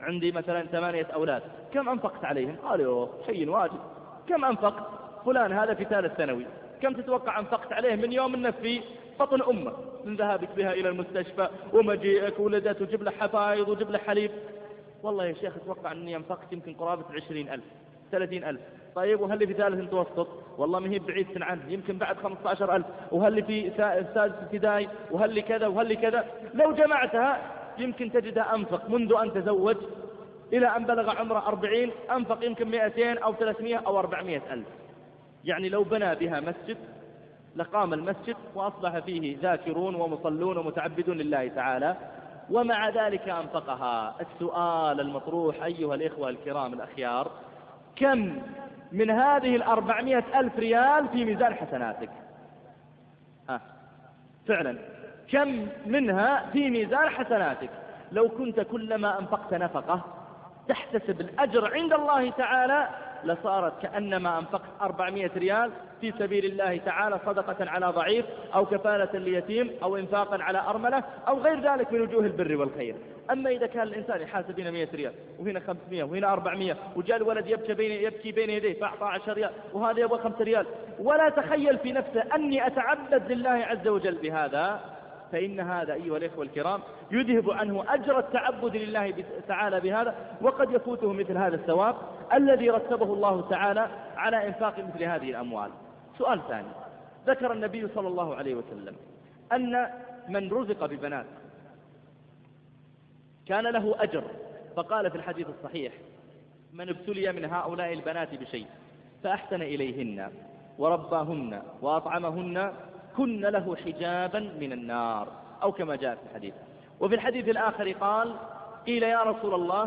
عندي مثلا ثمانية أولاد، كم أنفقت عليهم؟ قالوا شيء واجب. كم أنفقت؟ فلان هذا في ثالث ثانوي، كم تتوقع أنفقت عليه من يوم أنه في بطن أمه، من ذهابك بها إلى المستشفى ومجيئك ولدت وجب له حفايض وجب له حليب؟ والله يا شيخ أتوقع أني أنفقت يمكن قرابة عشرين ألف ثلاثين ألف. طيب وهل اللي في ثالث متوسط؟ والله ما هي بعيد سن عنه، يمكن بعد خمسة عشر ألف. وهل اللي في سادس ابتدائي؟ وهل اللي كذا وهل اللي كذا؟ لو جمعتها يمكن تجدها أنفق منذ أن تزوج إلى أن بلغ عمره أربعين، أنفق يمكن مئتين أو ثلاثمائة أو أربعمائة ألف. يعني لو بنى بها مسجد لقام المسجد وأصبح فيه ذاكرون ومصلون ومتعبدون لله تعالى، ومع ذلك أنفقها. السؤال المطروح أيها الإخوة الكرام الأخيار، كم من هذه الأربعمائة ألف ريال في ميزان حسناتك؟ ها فعلا كم منها في ميزان حسناتك؟ لو كنت كلما أنفقت نفقة تحتسب الأجر عند الله تعالى لصارت كأنما أنفقت أربعمائة ريال في سبيل الله تعالى، صدقة على ضعيف أو كفالة ليتيم أو إنفاقا على أرملة أو غير ذلك من وجوه البر والخير. أما إذا كان الإنسان يحاسب هنا مائة ريال وهنا خمسمائة وهنا أربعمائة، وجاء الولد يبكي بين, يبكي بين يديه فأعطى عشر ريال وهذا يبغى خمسة ريال، ولا تخيل في نفسه أني أتعبد لله عز وجل بهذا، فإن هذا أيها الإخوة الكرام يذهب عنه أجر التعبد لله تعالى بهذا، وقد يفوته مثل هذا الثواب الذي رتبه الله تعالى على إنفاق مثل هذه الأموال. سؤال ثاني، ذكر النبي صلى الله عليه وسلم أن من رزق ببنات كان له أجر، فقال في الحديث الصحيح: من ابتلي من هؤلاء البنات بشيء فأحسن إليهن ورباهن وأطعمهن كن له حجابا من النار، أو كما جاء في الحديث. وفي الحديث الآخر قال: قيل يا رسول الله،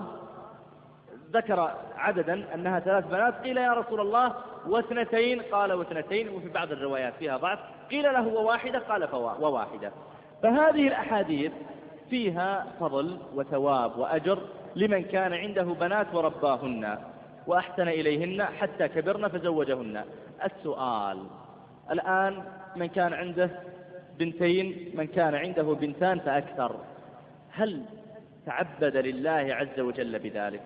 ذكر عددا أنها ثلاث بنات، قيل يا رسول الله واثنتين، قال واثنتين، وفي بعض الروايات فيها ضعف، قيل له وواحدة، قال وواحدة. فهذه الأحاديث فيها فضل وثواب وأجر لمن كان عنده بنات ورباهن وأحسن إليهن حتى كبرن فزوجهن. السؤال الآن، من كان عنده بنتين، من كان عنده بنتان فأكثر، هل تعبد لله عز وجل بذلك؟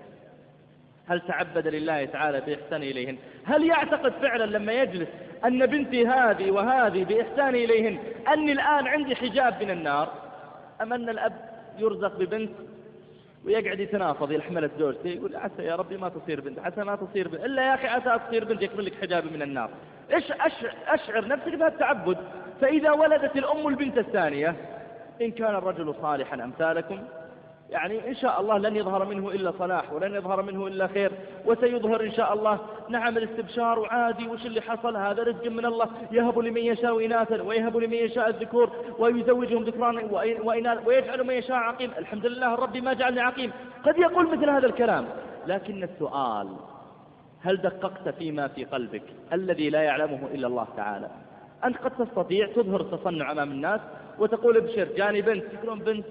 هل تعبد لله تعالى بإحسان إليهن؟ هل يعتقد فعلا لما يجلس أن بنتي هذه وهذه بإحسان إليهن أني الآن عندي حجاب من النار؟ أم أن الأب يرزق ببنت ويقعد يتنافض، يحملت زوجته يقول: عسى يا ربي ما تصير بنت، عسى ما تصير بنت، إلا يا أخي عسى تصير بنت يكمل لك حجاب من النار. إيش أشعر, أشعر نفسك بهذا التعبد. فإذا ولدت الأم البنت الثانية، إن كان الرجل صالحا أمثالكم، يعني إن شاء الله لن يظهر منه إلا صلاح ولن يظهر منه إلا خير، وسيظهر إن شاء الله نعم الاستبشار وعادي، وش اللي حصل؟ هذا رزق من الله، يهب لمن يشاء إناثا ويهب لمن يشاء الذكور ويزوجهم ذكرانا وإناثا ويجعل من يشاء عقيم، الحمد لله ربي ما جعلني عقيم. قد يقول مثل هذا الكلام، لكن السؤال: هل دققت فيما في قلبك الذي لا يعلمه إلا الله تعالى؟ أنت قد تستطيع تظهر التصنع أمام الناس وتقول: ابشر جاني بنت، يقولون بنت،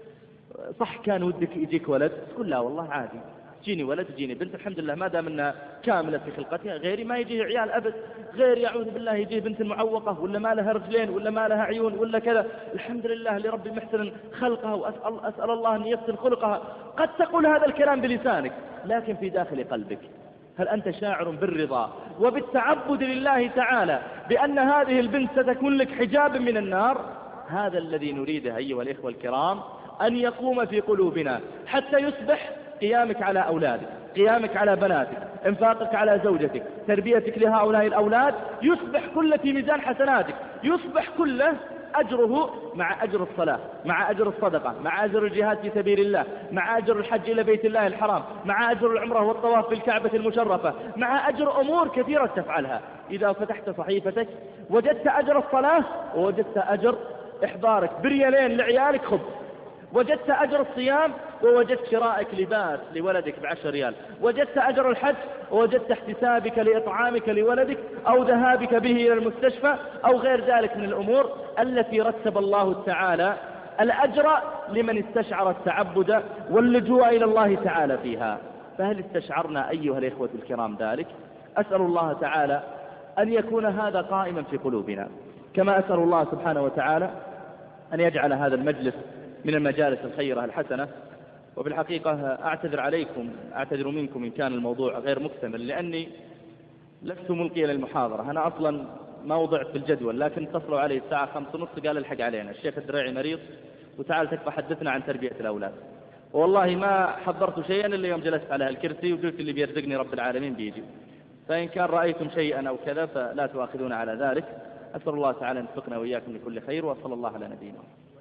صح كان ودك يجيك ولد، تقول: لا والله عادي، جيني ولد جيني بنت، الحمد لله ما دام انها كاملة في خلقتها، غيري ما يجيه عيال أبد، غير يعوذ بالله يجيه بنت معوقة ولا ما لها رجلين ولا ما لها عيون ولا كذا، الحمد لله لربي محسن خلقها وأسأل أسأل الله أن يحسن خلقها. قد تقول هذا الكلام بلسانك، لكن في داخل قلبك هل أنت شاعر بالرضا وبالتعبد لله تعالى بأن هذه البنت ستكون لك حجاب من النار؟ هذا الذي نريده أيها الإخوة الكرام، أن يقوم في قلوبنا حتى يصبح قيامك على أولادك، قيامك على بناتك، انفاقك على زوجتك، تربيتك لهؤلاء الأولاد، يصبح كله في ميزان حسناتك، يصبح كله أجره مع أجر الصلاة، مع أجر الصدقة، مع أجر الجهاد في سبيل الله، مع أجر الحج إلى بيت الله الحرام، مع أجر العمرة والطواف في الكعبة المشرفة، مع أجر أمور كثيرة تفعلها. إذا فتحت صحيفتك وجدت أجر الصلاة ووجدت أجر إحضارك بريالين لعيالك خبز، وجدت أجر الصيام ووجدت شرائك لباس لولدك بعشر ريال، وجدت أجر الحج ووجدت احتسابك لإطعامك لولدك أو ذهابك به إلى المستشفى أو غير ذلك من الأمور التي رتب الله تعالى الأجر لمن استشعر التعبد واللجوء إلى الله تعالى فيها. فهل استشعرنا أيها الإخوة الكرام ذلك؟ أسأل الله تعالى أن يكون هذا قائما في قلوبنا، كما أسأل الله سبحانه وتعالى أن يجعل هذا المجلس من المجالس الخيرة الحسنة وبالحقيقة أعتذر عليكم أعتذر منكم إن كان الموضوع غير مكتمل، لأني لست ملقيا للمحاضرة. أنا أصلا ما وضعت في الجدول، لكن اتصلوا علي الساعة خمسة ونص قال الحق علينا الشيخ الدريعي مريض وتعال تكفى حدثنا عن تربية الأولاد. والله ما حضرت شيئا إلا يوم جلست على الكرسي وقلت اللي بيرزقني رب العالمين بيجي. فإن كان رأيتم شيئا أو كذا فلا تؤاخذون على ذلك. أسأل الله تعالى أن يوفقنا وإياكم لكل خير، وصلى الله على نبينا.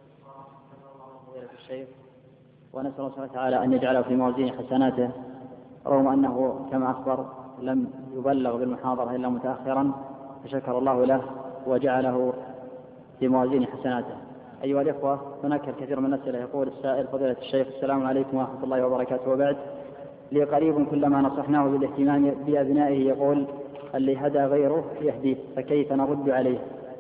الشيخ ونسأل الله تعالى أن يجعله في موازين حسناته، رغم أنه كما أخبر لم يبلغ بالمحاضرة إلا متأخرا، فشكر الله له وجعله في موازين حسناته. أيها الإخوة، هناك الكثير من الأسئلة. يقول السائل: فضيلة الشيخ، السلام عليكم ورحمة الله وبركاته، وبعد. لي قريب كلما نصحناه بالاهتمام بأبنائه يقول: اللي هدى غيره يهديه، فكيف نرد عليه؟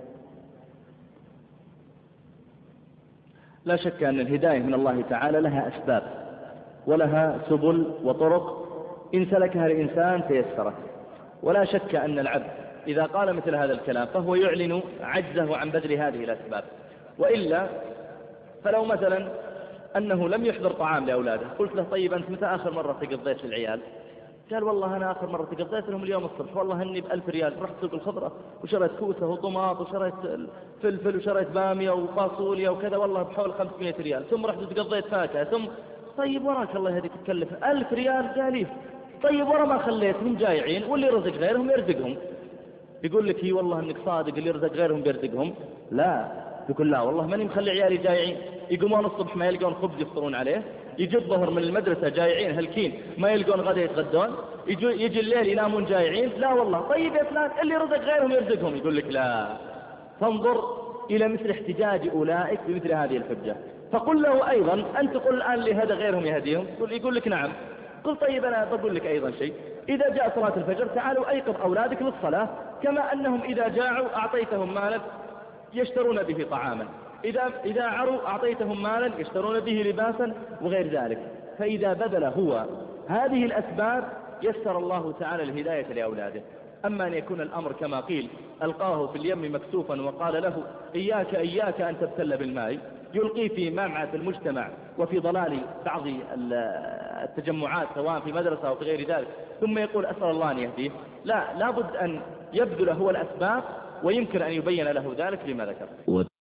لا شك أن الهداية من الله تعالى لها أسباب ولها سبل وطرق إن سلكها الإنسان تيسرت. ولا شك أن العبد إذا قال مثل هذا الكلام فهو يعلن عجزه عن بذل هذه الأسباب. وإلا فلو مثلا أنه لم يحضر طعام لأولاده، قلت له: طيب أنت متى آخر مرة تقضيت العيال؟ قال: والله أنا آخر مرة تقضيت لهم اليوم الصبح، والله هني بألف ريال رحت سوق الخضرة وشريت كوسة وطماط وشريت فلفل وشريت بامية وفاصوليا وكذا، والله بحول خمسمائة ريال، ثم رحت تقضيت فاكهة، ثم طيب وراك الله يهديك تكلف ألف ريال جاليف، طيب ورا ما خليتهم جايعين واللي رزق غيرهم يرزقهم. يقول لك: هي والله انك صادق، اللي رزق غيرهم بيرزقهم. لا، يقول: لا والله ماني مخلي عيالي جايعين، يقومون الصبح ما يلقون خبز يفطرون عليه، يجي الظهر من المدرسة جايعين هلكين ما يلقون غدا يتغدون، يجي الليل ينامون جايعين. لا والله. طيب يا فلان اللي رزق غيرهم يرزقهم. يقول لك: لا. فانظر إلى مثل احتجاج أولئك بمثل هذه الحجة. فقل له أيضا: أنت قل الآن لهدى غيرهم يهديهم. يقول لك: نعم. قل: طيب أنا بقول لك أيضا شيء، إذا جاء صلاة الفجر تعالوا أيقظ أولادك للصلاة، كما أنهم إذا جاعوا أعطيتهم مالا يشترون به طعاما، إذا إذا عروا أعطيتهم مالا يشترون به لباسا وغير ذلك. فإذا بذل هو هذه الأسباب يسر الله تعالى الهداية لأولاده. أما أن يكون الأمر كما قيل: ألقاه في اليم مكسوفا وقال له: إياك إياك أن تبتل بالماء، يلقي في معمعة المجتمع وفي ضلال بعض التجمعات سواء في مدرسة أو في غير ذلك، ثم يقول: أسأل الله أن يهديه. لا، لابد أن يبذل هو الأسباب، ويمكن أن يبين له ذلك لما ذكر.